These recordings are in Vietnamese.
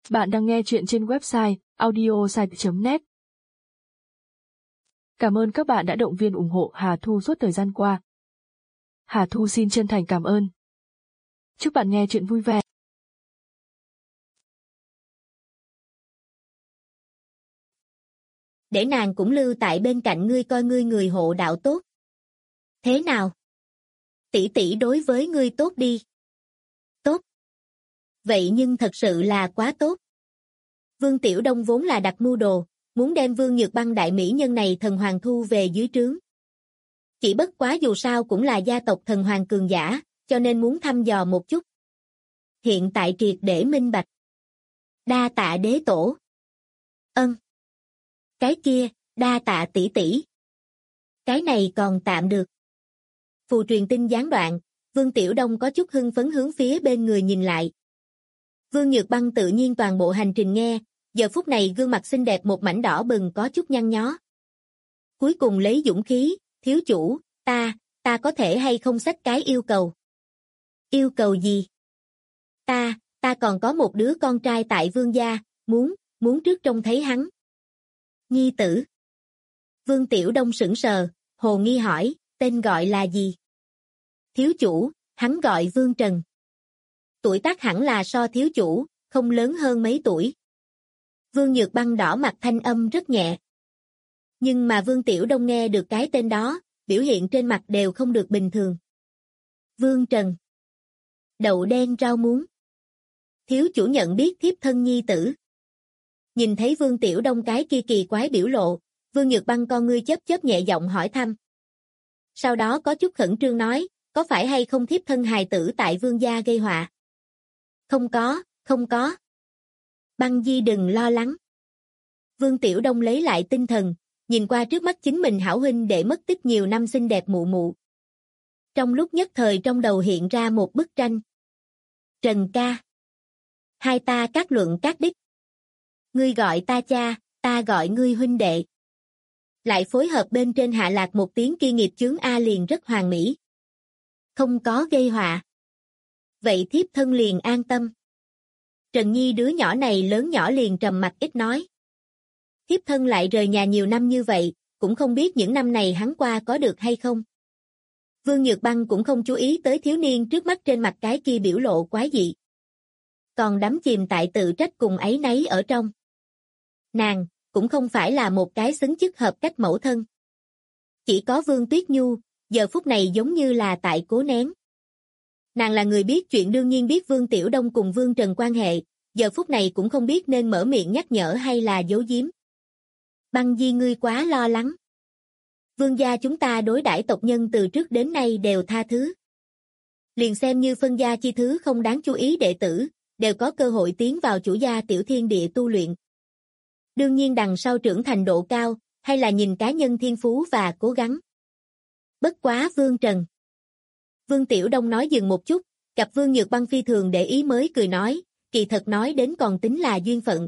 Bạn đang nghe chuyện trên website audiosite.net. Cảm ơn các bạn đã động viên ủng hộ Hà Thu suốt thời gian qua. Hà Thu xin chân thành cảm ơn. Chúc bạn nghe chuyện vui vẻ. Để nàng cũng lưu tại bên cạnh ngươi coi ngươi người hộ đạo tốt. Thế nào? Tỷ tỷ đối với ngươi tốt đi. Tốt. Vậy nhưng thật sự là quá tốt. Vương Tiểu Đông vốn là đặt mưu đồ, muốn đem Vương Nhược Băng đại mỹ nhân này thần hoàng thu về dưới trướng. Chỉ bất quá dù sao cũng là gia tộc thần hoàng cường giả, cho nên muốn thăm dò một chút. Hiện tại triệt để minh bạch. Đa tạ đế tổ. Cái kia, đa tạ tỷ tỷ. Cái này còn tạm được. Phù truyền tin gián đoạn, Vương Tiểu Đông có chút hưng phấn hướng phía bên người nhìn lại. Vương Nhược Băng tự nhiên toàn bộ hành trình nghe, giờ phút này gương mặt xinh đẹp một mảnh đỏ bừng có chút nhăn nhó. Cuối cùng lấy dũng khí, thiếu chủ, ta có thể hay không xách cái yêu cầu. Yêu cầu gì? Ta còn có một đứa con trai tại Vương gia, muốn trước trông thấy hắn. Nhi tử. Vương Tiểu Đông sững sờ, hồ nghi hỏi, tên gọi là gì? Thiếu chủ, hắn gọi Vương Trần. Tuổi tác hẳn là so thiếu chủ, không lớn hơn mấy tuổi. Vương Nhược Băng đỏ mặt thanh âm rất nhẹ. Nhưng mà Vương Tiểu Đông nghe được cái tên đó, biểu hiện trên mặt đều không được bình thường. Vương Trần. Đậu đen rau muống. Thiếu chủ nhận biết thiếp thân nhi tử. Nhìn thấy Vương Tiểu Đông cái kia kỳ quái biểu lộ, Vương Nhược Băng con ngươi chớp nhẹ giọng hỏi thăm. Sau đó có chút khẩn trương nói, có phải hay không thiếp thân hài tử tại Vương gia gây họa? Không có. Băng Di đừng lo lắng. Vương Tiểu Đông lấy lại tinh thần, nhìn qua trước mắt chính mình hảo huynh để mất tích nhiều năm xinh đẹp mụ mụ. Trong lúc nhất thời trong đầu hiện ra một bức tranh. Trần ca. Hai ta các luận các đích. Ngươi gọi ta cha, ta gọi ngươi huynh đệ. Lại phối hợp bên trên hạ lạc một tiếng kia nghiệp chướng A liền rất hoàn mỹ. Không có gây họa. Vậy thiếp thân liền an tâm. Trần Nhi đứa nhỏ này lớn nhỏ liền trầm mặc ít nói. Thiếp thân lại rời nhà nhiều năm như vậy, cũng không biết những năm này hắn qua có được hay không. Vương Nhược Băng cũng không chú ý tới thiếu niên trước mắt trên mặt cái kia biểu lộ quái dị. Còn đắm chìm tại tự trách cùng áy náy ở trong. Nàng, cũng không phải là một cái xứng chức hợp cách mẫu thân. Chỉ có Vương Tuyết Nhu, giờ phút này giống như là tại cố nén. Nàng là người biết chuyện đương nhiên biết Vương Tiểu Đông cùng Vương Trần quan hệ, giờ phút này cũng không biết nên mở miệng nhắc nhở hay là giấu giếm. Băng Di ngươi quá lo lắng. Vương gia chúng ta đối đãi tộc nhân từ trước đến nay đều tha thứ. Liền xem như phân gia chi thứ không đáng chú ý đệ tử, đều có cơ hội tiến vào chủ gia tiểu thiên địa tu luyện. Đương nhiên đằng sau trưởng thành độ cao, hay là nhìn cá nhân thiên phú và cố gắng. Bất quá Vương Trần. Vương Tiểu Đông nói dừng một chút, gặp Vương Nhược Băng phi thường để ý mới cười nói, kỳ thật nói đến còn tính là duyên phận.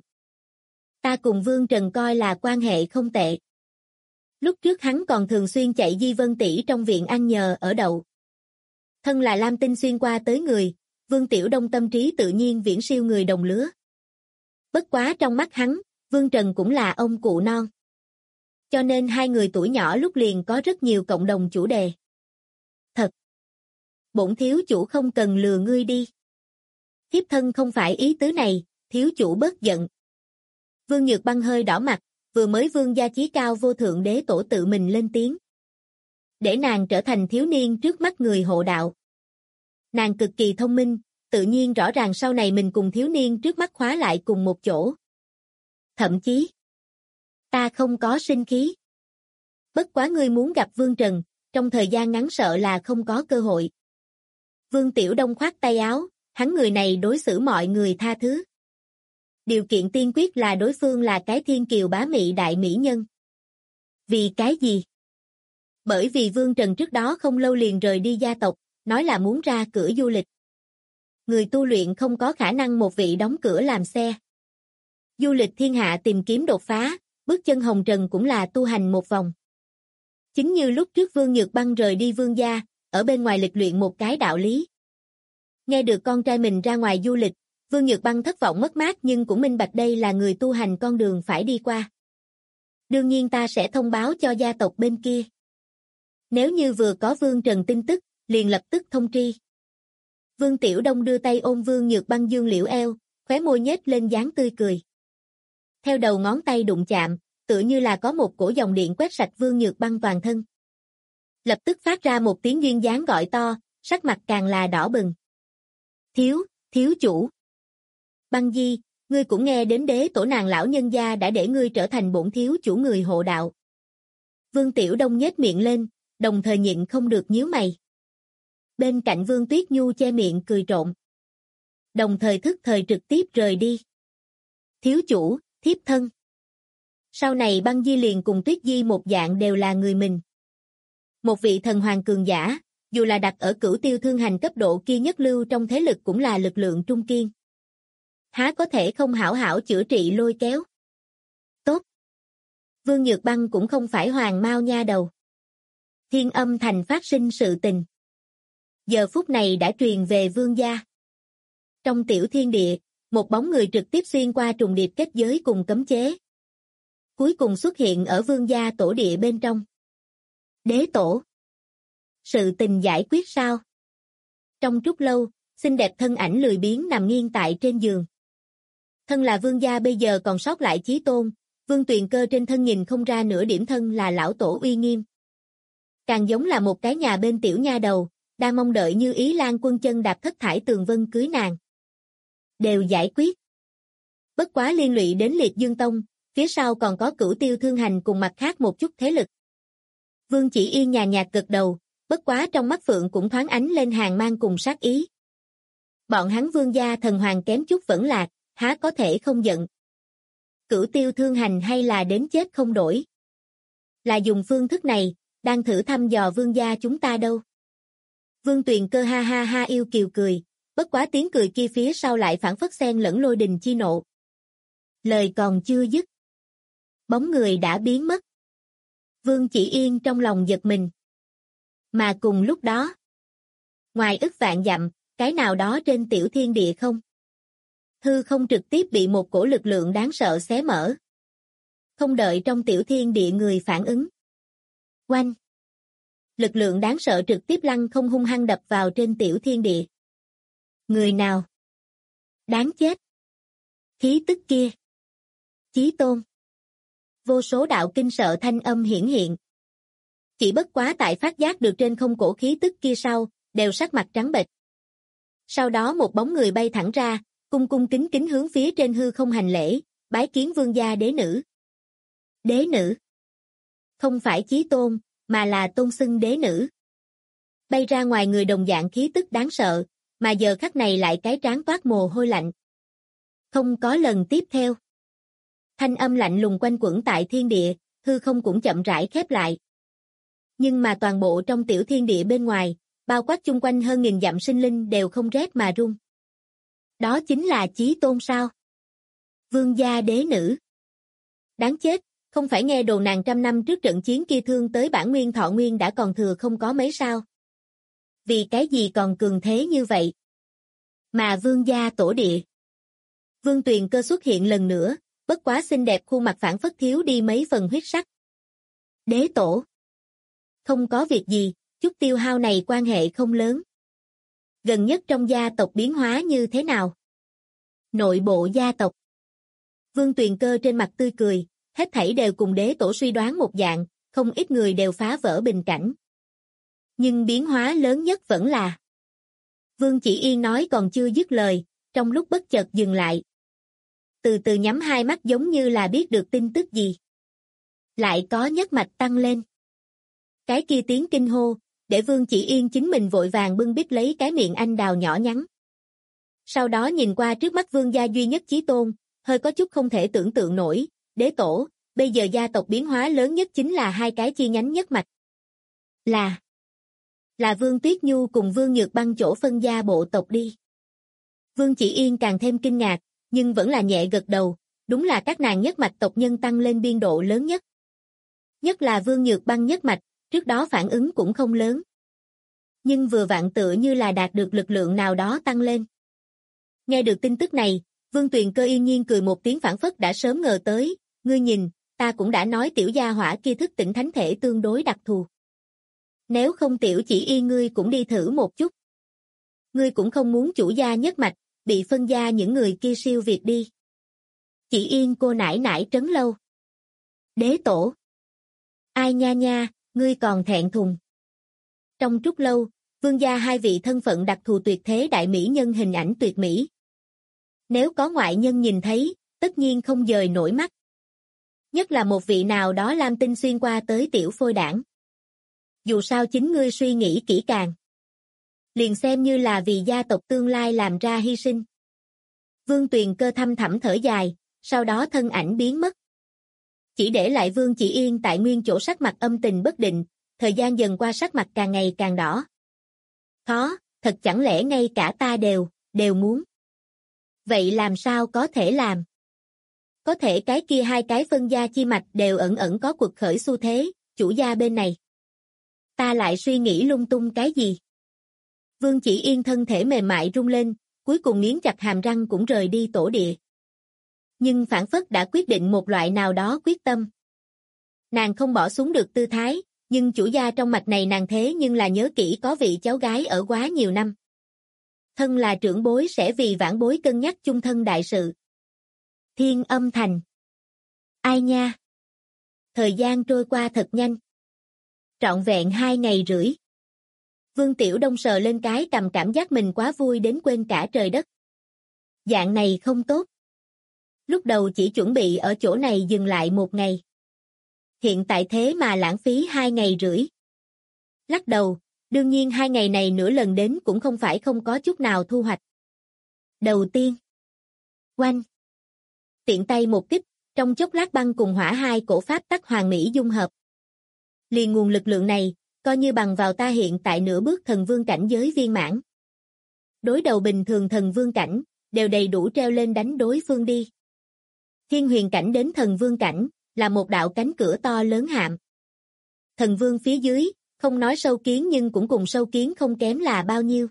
Ta cùng Vương Trần coi là quan hệ không tệ. Lúc trước hắn còn thường xuyên chạy Di Vân tỷ trong viện ăn nhờ ở đậu. Thân là Lam Tinh xuyên qua tới người, Vương Tiểu Đông tâm trí tự nhiên viễn siêu người đồng lứa. Bất quá trong mắt hắn, Vương Trần cũng là ông cụ non. Cho nên hai người tuổi nhỏ lúc liền có rất nhiều cộng đồng chủ đề. Thật! Bổn thiếu chủ không cần lừa ngươi đi. Thiếp thân không phải ý tứ này, thiếu chủ bớt giận. Vương Nhược Băng hơi đỏ mặt, vừa mới Vương gia chí cao vô thượng đế tổ tự mình lên tiếng. Để nàng trở thành thiếu niên trước mắt người hộ đạo. Nàng cực kỳ thông minh, tự nhiên rõ ràng sau này mình cùng thiếu niên trước mắt khóa lại cùng một chỗ. Thậm chí, ta không có sinh khí. Bất quá ngươi muốn gặp Vương Trần, trong thời gian ngắn sợ là không có cơ hội. Vương Tiểu Đông khoát tay áo, hắn người này đối xử mọi người tha thứ. Điều kiện tiên quyết là đối phương là cái thiên kiều bá mị đại mỹ nhân. Vì cái gì? Bởi vì Vương Trần trước đó không lâu liền rời đi gia tộc, nói là muốn ra cửa du lịch. Người tu luyện không có khả năng một vị đóng cửa làm xe. Du lịch thiên hạ tìm kiếm đột phá, bước chân hồng trần cũng là tu hành một vòng. Chính như lúc trước Vương Nhược Băng rời đi Vương gia, ở bên ngoài lịch luyện một cái đạo lý. Nghe được con trai mình ra ngoài du lịch, Vương Nhược Băng thất vọng mất mát nhưng cũng minh bạch đây là người tu hành con đường phải đi qua. Đương nhiên ta sẽ thông báo cho gia tộc bên kia. Nếu như vừa có Vương Trần tin tức, liền lập tức thông tri. Vương Tiểu Đông đưa tay ôm Vương Nhược Băng dương liễu eo, khóe môi nhếch lên dáng tươi cười. Theo đầu ngón tay đụng chạm, tựa như là có một cổ dòng điện quét sạch Vương Nhược Băng toàn thân. Lập tức phát ra một tiếng duyên dáng gọi to, sắc mặt càng là đỏ bừng. Thiếu chủ. Băng Di, ngươi cũng nghe đến đế tổ nàng lão nhân gia đã để ngươi trở thành bổn thiếu chủ người hộ đạo. Vương Tiểu Đông nhếch miệng lên, đồng thời nhịn không được nhíu mày. Bên cạnh Vương Tuyết Nhu che miệng cười trộm. Đồng thời thức thời trực tiếp rời đi. Thiếu chủ, thiếp thân. Sau này Băng Di liền cùng Tuyết Di một dạng đều là người mình. Một vị thần hoàng cường giả, dù là đặt ở Cửu Tiêu Thương Hành cấp độ kia nhất lưu trong thế lực cũng là lực lượng trung kiên. Há có thể không hảo hảo chữa trị lôi kéo. Tốt. Vương Nhược Băng cũng không phải hoàng mao nha đầu. Thiên Âm Thành phát sinh sự tình. Giờ phút này đã truyền về vương gia. Trong tiểu thiên địa, một bóng người trực tiếp xuyên qua trùng điệp kết giới cùng cấm chế. Cuối cùng xuất hiện ở vương gia tổ địa bên trong. Đế tổ. Sự tình giải quyết sao? Trong trúc lâu, xinh đẹp thân ảnh lười biếng nằm nghiêng tại trên giường. Thân là vương gia bây giờ còn sót lại chí tôn, Vương Tuyền Cơ trên thân nhìn không ra nửa điểm thân là lão tổ uy nghiêm. Càng giống là một cái nhà bên tiểu nha đầu, đang mong đợi Như Ý Lan Quân chân đạp thất thải tường vân cưới nàng. Đều giải quyết. Bất quá liên lụy đến Liệt Dương Tông, phía sau còn có Cửu Tiêu Thương Hành cùng mặt khác một chút thế lực. Vương Chỉ Yên nhàn nhạt gật đầu, bất quá trong mắt Phượng cũng thoáng ánh lên hàn mang cùng sát ý. Bọn hắn vương gia thần hoàng kém chút vẫn lạc, há có thể không giận. Cửu Tiêu Thương Hành hay là đến chết không đổi. Là dùng phương thức này, đang thử thăm dò vương gia chúng ta đâu. Vương Tuyền Cơ ha ha ha yêu kiều cười, bất quá tiếng cười kia phía sau lại phản phất xen lẫn lôi đình chi nộ. Lời còn chưa dứt. Bóng người đã biến mất. Vương Chỉ Yên trong lòng giật mình. Mà cùng lúc đó, ngoài ức vạn dặm, cái nào đó trên tiểu thiên địa không. Hư không trực tiếp bị một cổ lực lượng đáng sợ xé mở. Không đợi trong tiểu thiên địa người phản ứng. Oanh! Lực lượng đáng sợ trực tiếp lăng không hung hăng đập vào trên tiểu thiên địa. Người nào? Đáng chết! Khí tức kia! Chí tôn! Vô số đạo kinh sợ thanh âm hiển hiện. Chỉ bất quá tại phát giác được trên không cổ khí tức kia sau, đều sắc mặt trắng bệch. Sau đó một bóng người bay thẳng ra, cung cung kính kính hướng phía trên hư không hành lễ, bái kiến vương gia đế nữ. Đế nữ. Không phải chí tôn, mà là tôn xưng đế nữ. Bay ra ngoài người đồng dạng khí tức đáng sợ, mà giờ khắc này lại cái trán toát mồ hôi lạnh. Không có lần tiếp theo. Thanh âm lạnh lùng quanh quẩn tại thiên địa, hư không cũng chậm rãi khép lại. Nhưng mà toàn bộ trong tiểu thiên địa bên ngoài, bao quát chung quanh hơn 1000 dặm sinh linh đều không rét mà run. Đó chính là chí tôn sao? Vương gia đế nữ. Đáng chết, không phải nghe đồn nàng trăm năm trước trận chiến kia thương tới bản nguyên thọ nguyên đã còn thừa không có mấy sao? Vì cái gì còn cường thế như vậy? Mà vương gia tổ địa. Vương Tuyền Cơ xuất hiện lần nữa, bất quá xinh đẹp khuôn mặt phản phất thiếu đi mấy phần huyết sắc. Đế tổ. Không có việc gì, chút tiêu hao này quan hệ không lớn. Gần nhất trong gia tộc biến hóa như thế nào? Nội bộ gia tộc. Vương Tuyền Cơ trên mặt tươi cười, hết thảy đều cùng đế tổ suy đoán một dạng, không ít người đều phá vỡ bình cảnh. Nhưng biến hóa lớn nhất vẫn là. Vương Chỉ Yên nói còn chưa dứt lời, trong lúc bất chợt dừng lại. Từ từ nhắm hai mắt giống như là biết được tin tức gì. Lại có nhất mạch tăng lên. Cái kia tiếng kinh hô, để Vương Chỉ Yên chính mình vội vàng bưng bít lấy cái miệng anh đào nhỏ nhắn. Sau đó nhìn qua trước mắt vương gia duy nhất chí tôn, hơi có chút không thể tưởng tượng nổi, đế tổ, bây giờ gia tộc biến hóa lớn nhất chính là hai cái chi nhánh nhất mạch. Là Vương Tuyết Nhu cùng Vương Nhược Băng chỗ phân gia bộ tộc đi. Vương Chỉ Yên càng thêm kinh ngạc, nhưng vẫn là nhẹ gật đầu, đúng là các nàng nhất mạch tộc nhân tăng lên biên độ lớn nhất. Nhất là Vương Nhược Băng nhất mạch, trước đó phản ứng cũng không lớn. Nhưng vừa vặn tựa như là đạt được lực lượng nào đó tăng lên. Nghe được tin tức này, Vương Tuyền Cơ yên nhiên cười một tiếng phảng phất đã sớm ngờ tới, ngươi nhìn, ta cũng đã nói tiểu gia hỏa kia thức tỉnh thánh thể tương đối đặc thù. Nếu không tiểu chỉ y ngươi cũng đi thử một chút. Ngươi cũng không muốn chủ gia nhất mạch, bị phân gia những người kia siêu việt đi. Chỉ yên cô nải nải trấn lâu. Đế tổ. Ai nha nha, ngươi còn thẹn thùng. Trong trúc lâu, Vương gia hai vị thân phận đặc thù tuyệt thế đại mỹ nhân hình ảnh tuyệt mỹ. Nếu có ngoại nhân nhìn thấy, tất nhiên không dời nổi mắt. Nhất là một vị nào đó lam tinh xuyên qua tới tiểu phôi đảng. Dù sao chính ngươi suy nghĩ kỹ càng. Liền xem như là vì gia tộc tương lai làm ra hy sinh. Vương Tuyền Cơ thâm thẳm thở dài, sau đó thân ảnh biến mất. Chỉ để lại Vương Chỉ Yên tại nguyên chỗ sắc mặt âm tình bất định, thời gian dần qua sắc mặt càng ngày càng đỏ. Khó, thật chẳng lẽ ngay cả ta đều muốn. Vậy làm sao có thể làm? Có thể cái kia hai cái phân gia chi mạch đều ẩn ẩn có cuộc khởi xu thế, chủ gia bên này. Ta lại suy nghĩ lung tung cái gì? Vương Chỉ Yên thân thể mềm mại rung lên, cuối cùng nghiến chặt hàm răng cũng rời đi tổ địa. Nhưng phảng phất đã quyết định một loại nào đó quyết tâm. Nàng không bỏ xuống được tư thái, nhưng chủ gia trong mạch này nàng thế nhưng là nhớ kỹ có vị cháu gái ở quá nhiều năm. Thân là trưởng bối sẽ vì vãn bối cân nhắc chung thân đại sự. Thiên Âm Thành. Ai nha? Thời gian trôi qua thật nhanh. Trọn vẹn 2 ngày rưỡi. Vương Tiểu Đông sờ lên cái cầm cảm giác mình quá vui đến quên cả trời đất. Dạng này không tốt. Lúc đầu chỉ chuẩn bị ở chỗ này dừng lại 1 ngày. Hiện tại thế mà lãng phí 2 ngày rưỡi. Lắc đầu, đương nhiên 2 ngày này nửa lần đến cũng không phải không có chút nào thu hoạch. Đầu tiên. Oanh. Tiện tay một kích, trong chốc lát băng cùng hỏa hai cổ pháp tắc hoàn mỹ dung hợp. Liền nguồn lực lượng này, coi như bằng vào ta hiện tại nửa bước thần vương cảnh giới viên mãn. Đối đầu bình thường thần vương cảnh, đều đầy đủ treo lên đánh đối phương đi. Thiên huyền cảnh đến thần vương cảnh, là một đạo cánh cửa to lớn hạm. Thần vương phía dưới, không nói sâu kiến nhưng cũng cùng sâu kiến không kém là bao nhiêu.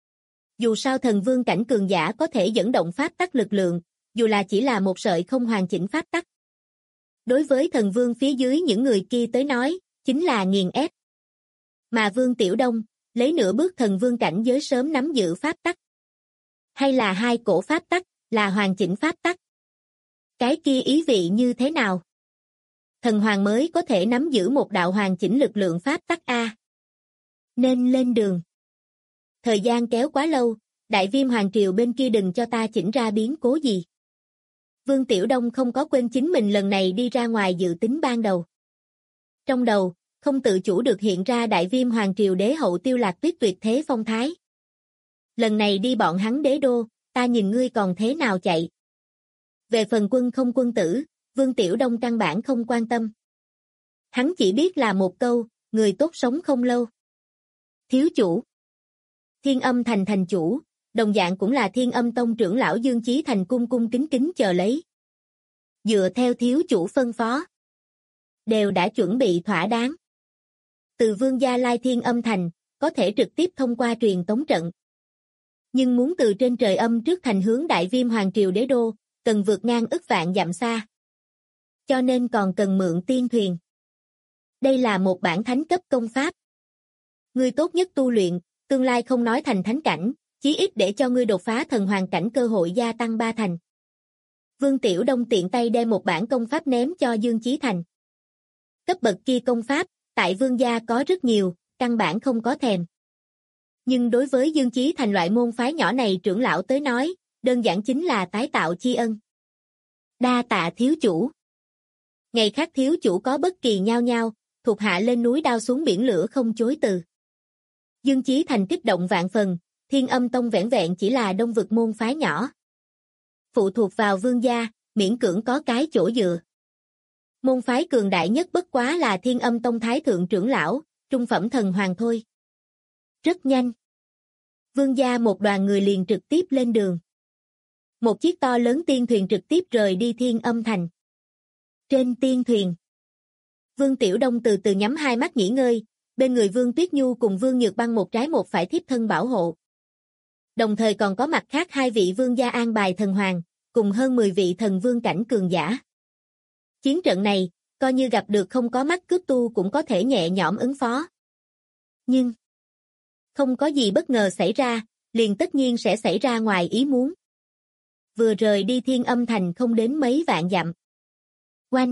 Dù sao thần vương cảnh cường giả có thể dẫn động pháp tắc lực lượng, dù là chỉ là một sợi không hoàn chỉnh pháp tắc. Đối với thần vương phía dưới những người kia tới nói, chính là nghiền ép. Mà Vương Tiểu Đông, lấy nửa bước thần vương cảnh giới sớm nắm giữ pháp tắc. Hay là hai cổ pháp tắc, là hoàn chỉnh pháp tắc. Cái kia ý vị như thế nào? Thần hoàng mới có thể nắm giữ một đạo hoàn chỉnh lực lượng pháp tắc A. Nên lên đường. Thời gian kéo quá lâu, Đại Viêm Hoàng Triều bên kia đừng cho ta chỉnh ra biến cố gì. Vương Tiểu Đông không có quên chính mình lần này đi ra ngoài dự tính ban đầu. Trong đầu, không tự chủ được hiện ra Đại Viêm Hoàng Triều đế hậu Tiêu Lạc Tuyết tuyệt thế phong thái. Lần này đi bọn hắn đế đô, ta nhìn ngươi còn thế nào chạy. Về phần quân không quân tử, Vương Tiểu Đông căn bản không quan tâm. Hắn chỉ biết là một câu, người tốt sống không lâu. Thiếu chủ. Thiên Âm Thành thành chủ, đồng dạng cũng là Thiên Âm Tông trưởng lão Dương Chí Thành cung cung kính kính chờ lấy. Dựa theo thiếu chủ phân phó. Đều đã chuẩn bị thỏa đáng. Từ Vương Gia Lai Thiên Âm Thành, có thể trực tiếp thông qua truyền tống trận. Nhưng muốn từ trên trời âm trước thành hướng Đại Viêm Hoàng Triều đế đô, cần vượt ngang ức vạn dặm xa. Cho nên còn cần mượn tiên thuyền. Đây là một bản thánh cấp công pháp. Ngươi tốt nhất tu luyện, tương lai không nói thành thánh cảnh, chí ít để cho ngươi đột phá thần hoàng cảnh cơ hội gia tăng 3 thành. Vương Tiểu Đông tiện tay đem một bản công pháp ném cho Dương Chí Thành. Cấp bậc kia công pháp, tại Vương gia có rất nhiều, căn bản không có thèm. Nhưng đối với Dương Chí Thành loại môn phái nhỏ này trưởng lão tới nói, đơn giản chính là tái tạo tri ân. Đa tạ thiếu chủ. Ngày khác thiếu chủ có bất kỳ nhao nhao, thuộc hạ lên núi đao xuống biển lửa không chối từ. Dương Chí Thành kích động vạn phần, Thiên Âm Tông vẻn vẹn chỉ là đông vực môn phái nhỏ. Phụ thuộc vào Vương gia, miễn cưỡng có cái chỗ dựa. Môn phái cường đại nhất bất quá là Thiên Âm Tông Thái Thượng trưởng lão, trung phẩm thần hoàng thôi. Rất nhanh. Vương gia một đoàn người liền trực tiếp lên đường. Một chiếc to lớn tiên thuyền trực tiếp rời đi Thiên Âm Thành. Trên tiên thuyền, Vương Tiểu Đông từ từ nhắm hai mắt nghỉ ngơi, bên người Vương Tuyết Nhu cùng Vương Nhược Băng một trái một phải thiếp thân bảo hộ. Đồng thời còn có mặt khác 2 vị vương gia an bài thần hoàng, cùng hơn 10 vị thần vương cảnh cường giả. Chiến trận này, coi như gặp được không có mắt cướp tu cũng có thể nhẹ nhõm ứng phó. Nhưng, không có gì bất ngờ xảy ra, liền tất nhiên sẽ xảy ra ngoài ý muốn. Vừa rời đi Thiên Âm Thành không đến mấy vạn dặm. Oanh!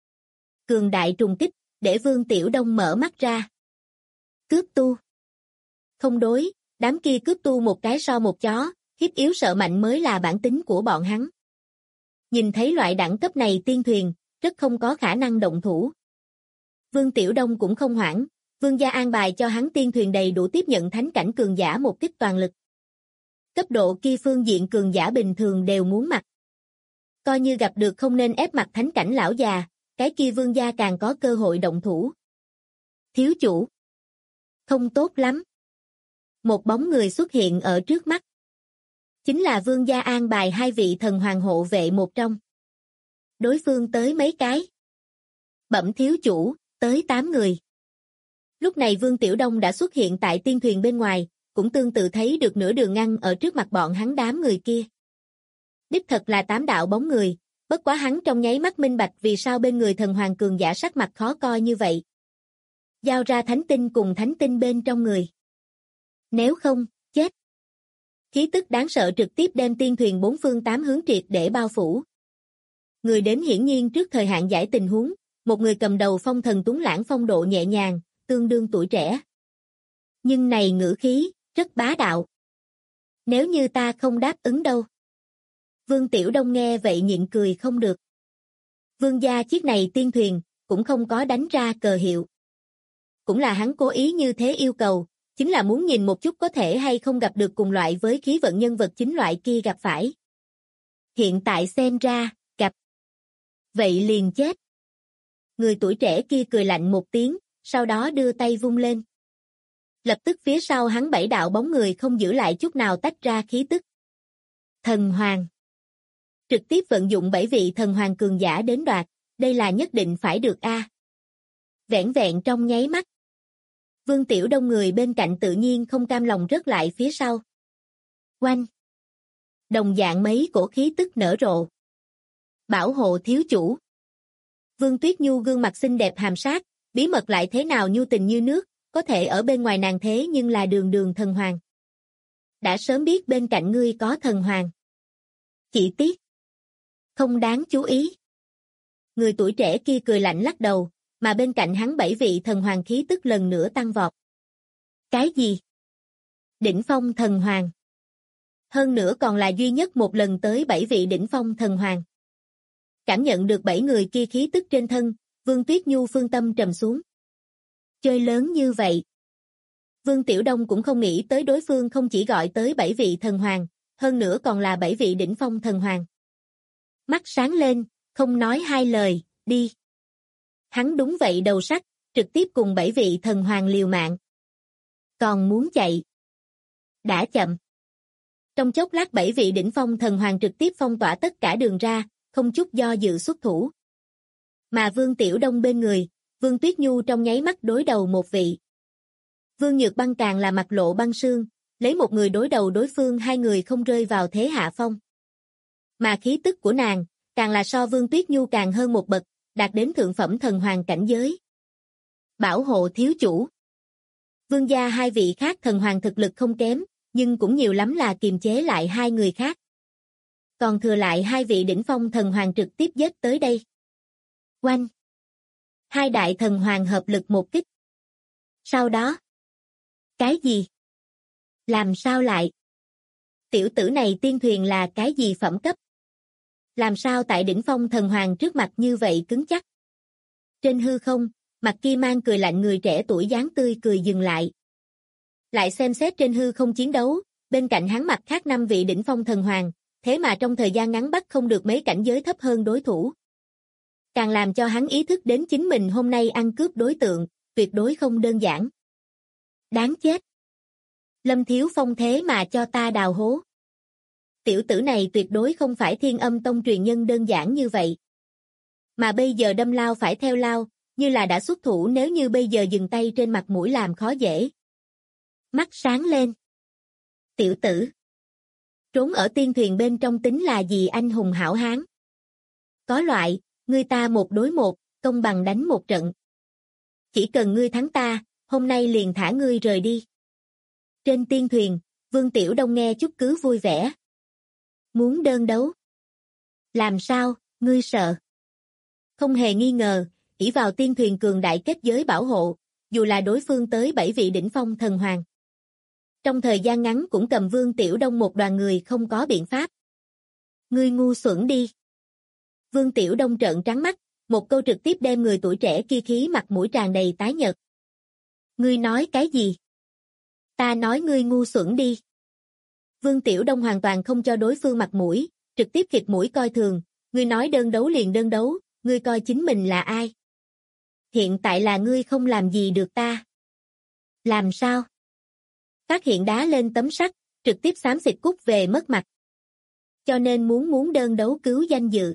Cường đại trùng kích, để Vương Tiểu Đông mở mắt ra. Cướp tu. Không đối, đám kia cướp tu một cái so một chó, hiếp yếu sợ mạnh mới là bản tính của bọn hắn. Nhìn thấy loại đẳng cấp này tiên thuyền, rất không có khả năng động thủ. Vương Tiểu Đông cũng không hoảng, vương gia an bài cho hắn tiên thuyền đầy đủ tiếp nhận thánh cảnh cường giả một kích toàn lực. Cấp độ kia phương diện cường giả bình thường đều muốn mặt. Coi như gặp được không nên ép mặt thánh cảnh lão già, cái kia vương gia càng có cơ hội động thủ. Thiếu chủ. Không tốt lắm. Một bóng người xuất hiện ở trước mắt. Chính là vương gia an bài 2 vị thần hoàng hộ vệ một trong. Đối phương tới mấy cái. Bẩm thiếu chủ, tới 8 người. Lúc này Vương Tiểu Đông đã xuất hiện tại tiên thuyền bên ngoài, cũng tương tự thấy được nửa đường ngăn ở trước mặt bọn hắn đám người kia. Đích thật là 8 đạo bóng người, bất quá hắn trong nháy mắt minh bạch vì sao bên người thần hoàng cường giả sắc mặt khó coi như vậy. Giao ra thánh tinh cùng thánh tinh bên trong người. Nếu không, chết. Khí tức đáng sợ trực tiếp đem tiên thuyền 4 phương 8 hướng triệt để bao phủ. Người đến hiển nhiên trước thời hạn giải tình huống, một người cầm đầu phong thần tuấn lãng phong độ nhẹ nhàng, tương đương tuổi trẻ. Nhưng này ngữ khí, rất bá đạo. Nếu như ta không đáp ứng đâu. Vương Tiểu Đông nghe vậy nhịn cười không được. Vương gia chiếc này tiên thuyền, cũng không có đánh ra cờ hiệu. Cũng là hắn cố ý như thế yêu cầu, chính là muốn nhìn một chút có thể hay không gặp được cùng loại với khí vận nhân vật chính loại kia gặp phải. Hiện tại xem ra, gặp. Vậy liền chết. Người tuổi trẻ kia cười lạnh một tiếng, sau đó đưa tay vung lên. Lập tức phía sau hắn 7 đạo bóng người không giữ lại chút nào tách ra khí tức. Thần Hoàng. Trực tiếp vận dụng 7 vị thần hoàng cường giả đến đoạt, đây là nhất định phải được a. Vẻn vẹn trong nháy mắt. Vương Tiểu Đông người bên cạnh tự nhiên không cam lòng rớt lại phía sau. Oanh. Đồng dạng mấy cổ khí tức nở rộ. Bảo hộ thiếu chủ. Vương Tuyết Nhu gương mặt xinh đẹp hàm sát, bí mật lại thế nào nhu tình như nước, có thể ở bên ngoài nàng thế nhưng là đường đường thần hoàng. Đã sớm biết bên cạnh ngươi có thần hoàng. Chỉ tiếc. Không đáng chú ý. Người tuổi trẻ kia cười lạnh lắc đầu, mà bên cạnh hắn 7 vị thần hoàng khí tức lần nữa tăng vọt. Cái gì? Đỉnh phong thần hoàng. Hơn nữa còn là duy nhất một lần tới 7 vị đỉnh phong thần hoàng. Cảm nhận được 7 người kia khí tức trên thân, Vương Tuyết Nhu phương tâm trầm xuống. Chơi lớn như vậy. Vương Tiểu Đông cũng không nghĩ tới đối phương không chỉ gọi tới 7 vị thần hoàng, hơn nữa còn là 7 vị đỉnh phong thần hoàng. Mắt sáng lên, không nói hai lời, đi. Hắn đúng vậy đầu sắt, trực tiếp cùng 7 vị thần hoàng liều mạng. Còn muốn chạy. Đã chậm. Trong chốc lát 7 vị đỉnh phong thần hoàng trực tiếp phong tỏa tất cả đường ra, không chút do dự xuất thủ. Mà Vương Tiểu Đông bên người, Vương Tuyết Nhu trong nháy mắt đối đầu một vị. Vương Nhược Băng càng là mặt lộ băng sương, lấy một người đối đầu đối phương, 2 người không rơi vào thế hạ phong. Mà khí tức của nàng, càng là so Vương Tuyết Nhu càng hơn một bậc, đạt đến thượng phẩm thần hoàng cảnh giới. Bảo hộ thiếu chủ. Vương gia 2 vị khác thần hoàng thực lực không kém, nhưng cũng nhiều lắm là kiềm chế lại 2 người khác. Còn thừa lại 2 vị đỉnh phong thần hoàng trực tiếp giết tới đây. Oanh. 2 đại thần hoàng hợp lực một kích. Sau đó. Cái gì? Làm sao lại? Tiểu tử này tiên thuyền là cái gì phẩm cấp? Làm sao tại đỉnh phong thần hoàng trước mặt như vậy cứng chắc? Trên hư không, mặt kia mang cười lạnh người trẻ tuổi dáng tươi cười dừng lại. Lại xem xét trên hư không chiến đấu, bên cạnh hắn mặt khác 5 vị đỉnh phong thần hoàng, thế mà trong thời gian ngắn bắt không được mấy cảnh giới thấp hơn đối thủ. Càng làm cho hắn ý thức đến chính mình hôm nay ăn cướp đối tượng, tuyệt đối không đơn giản. Đáng chết. Lâm Thiếu Phong thế mà cho ta đào hố. Tiểu tử này tuyệt đối không phải Thiên Âm Tông truyền nhân đơn giản như vậy. Mà bây giờ đâm lao phải theo lao, như là đã xuất thủ, nếu như bây giờ dừng tay trên mặt mũi làm khó dễ. Mắt sáng lên. Tiểu tử. Trốn ở tiên thuyền bên trong tính là gì anh hùng hảo hán? Có loại, ngươi ta một đối một, công bằng đánh một trận. Chỉ cần ngươi thắng ta, hôm nay liền thả ngươi rời đi. Trên tiên thuyền, Vương Tiểu Đông nghe chút cứ vui vẻ. Muốn đơn đấu? Làm sao, ngươi sợ? Không hề nghi ngờ, ỷ vào tiên thuyền cường đại kết giới bảo hộ, dù là đối phương tới 7 vị đỉnh phong thần hoàng. Trong thời gian ngắn cũng cầm Vương Tiểu Đông một đoàn người không có biện pháp. Ngươi ngu xuẩn đi. Vương Tiểu Đông trợn trắng mắt, một câu trực tiếp đem người tuổi trẻ kia khí mặt mũi tràn đầy tái nhợt. Ngươi nói cái gì? Ta nói ngươi ngu xuẩn đi. Vương Tiểu Đông hoàn toàn không cho đối phương mặt mũi, trực tiếp khịt mũi coi thường, ngươi nói đơn đấu liền đơn đấu, ngươi coi chính mình là ai? Hiện tại là ngươi không làm gì được ta. Làm sao? Phát hiện đá lên tấm sắt, trực tiếp xám xịt cút về mất mặt. Cho nên muốn đơn đấu cứu danh dự.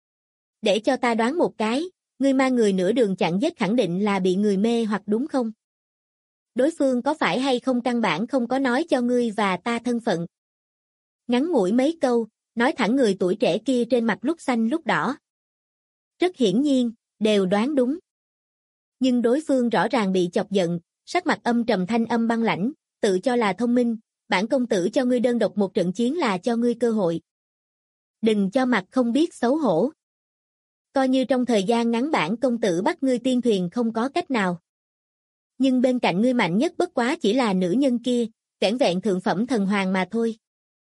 Để cho ta đoán một cái, ngươi mang người nửa đường chặn giết khẳng định là bị người mê hoặc đúng không? Đối phương có phải hay không căn bản không có nói cho ngươi và ta thân phận. Ngắn ngủi mấy câu, nói thẳng người tuổi trẻ kia trên mặt lúc xanh lúc đỏ. Rất hiển nhiên, đều đoán đúng. Nhưng đối phương rõ ràng bị chọc giận, sắc mặt âm trầm thanh âm băng lãnh, tự cho là thông minh, bản công tử cho ngươi đơn độc một trận chiến là cho ngươi cơ hội. Đừng cho mặt không biết xấu hổ. Coi như trong thời gian ngắn bản công tử bắt ngươi tiên thuyền không có cách nào. Nhưng bên cạnh ngươi mạnh nhất bất quá chỉ là nữ nhân kia, vẻn vẹn thượng phẩm thần hoàng mà thôi.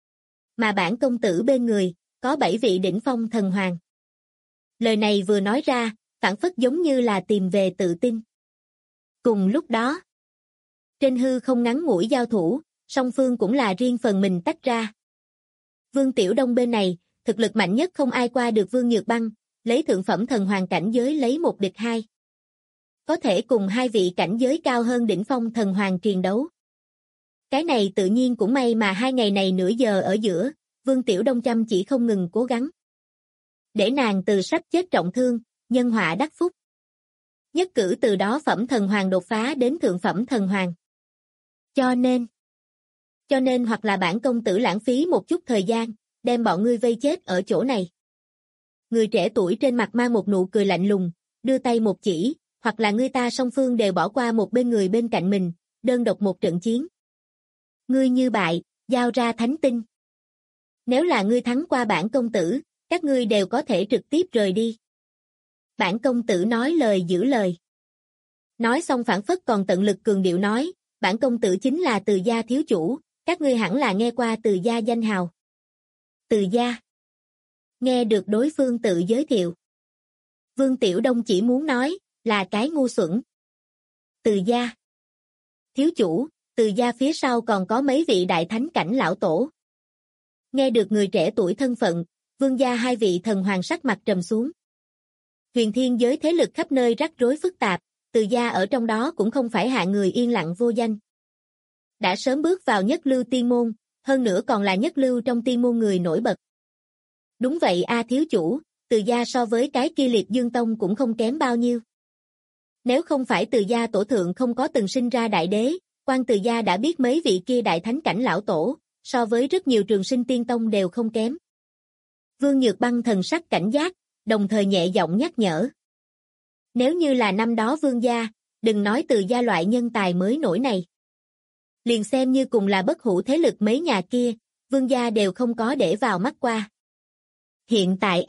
Mà bản công tử bên người, có 7 vị đỉnh phong thần hoàng. Lời này vừa nói ra, phảng phất giống như là tìm về tự tin. Cùng lúc đó, trên hư không ngắn ngủi giao thủ, song phương cũng là riêng phần mình tách ra. Vương Tiểu Đông bên này, thực lực mạnh nhất không ai qua được Vương Nhược Băng, lấy thượng phẩm thần hoàng cảnh giới lấy 1 địch 2. Có thể cùng 2 vị cảnh giới cao hơn đỉnh phong thần hoàng triền đấu. Cái này tự nhiên cũng may mà 2 ngày này nửa giờ ở giữa, Vương Tiểu Đông chăm chỉ không ngừng cố gắng. Để nàng từ sắp chết trọng thương, nhân họa đắc phúc. Nhất cử từ đó phẩm thần hoàng đột phá đến thượng phẩm thần hoàng. Cho nên hoặc là bản công tử lãng phí một chút thời gian, đem bọn ngươi vây chết ở chỗ này. Người trẻ tuổi trên mặt mang một nụ cười lạnh lùng, đưa tay một chỉ, hoặc là ngươi ta song phương đều bỏ qua một bên người bên cạnh mình, đơn độc một trận chiến. Ngươi như bại, giao ra thánh tinh. Nếu là ngươi thắng qua bản công tử, các ngươi đều có thể trực tiếp rời đi. Bản công tử nói lời giữ lời. Nói xong phản phất còn tận lực cường điệu nói, bản công tử chính là Từ gia thiếu chủ, các ngươi hẳn là nghe qua Từ gia danh hào. Từ gia. Nghe được đối phương tự giới thiệu. Vương Tiểu Đông chỉ muốn nói, là cái ngu xuẩn. Từ gia. Thiếu chủ, Từ gia phía sau còn có mấy vị đại thánh cảnh lão tổ. Nghe được người trẻ tuổi thân phận, Vương gia 2 vị thần hoàng sắc mặt trầm xuống. Huyền thiên giới thế lực khắp nơi rắc rối phức tạp, Từ gia ở trong đó cũng không phải hạng người yên lặng vô danh. Đã sớm bước vào nhất lưu tiên môn, hơn nữa còn là nhất lưu trong tiên môn người nổi bật. Đúng vậy thiếu chủ, Từ gia so với cái kia Liệt Dương Tông cũng không kém bao nhiêu. Nếu không phải Từ gia tổ thượng không có từng sinh ra đại đế, quan Từ gia đã biết mấy vị kia đại thánh cảnh lão tổ, so với rất nhiều trường sinh tiên tông đều không kém. Vương Nhược Băng thần sắc cảnh giác, đồng thời nhẹ giọng nhắc nhở. Nếu như là năm đó Vương gia, đừng nói Từ gia loại nhân tài mới nổi này. Liền xem như cùng là bất hủ thế lực mấy nhà kia, Vương gia đều không có để vào mắt qua. Hiện tại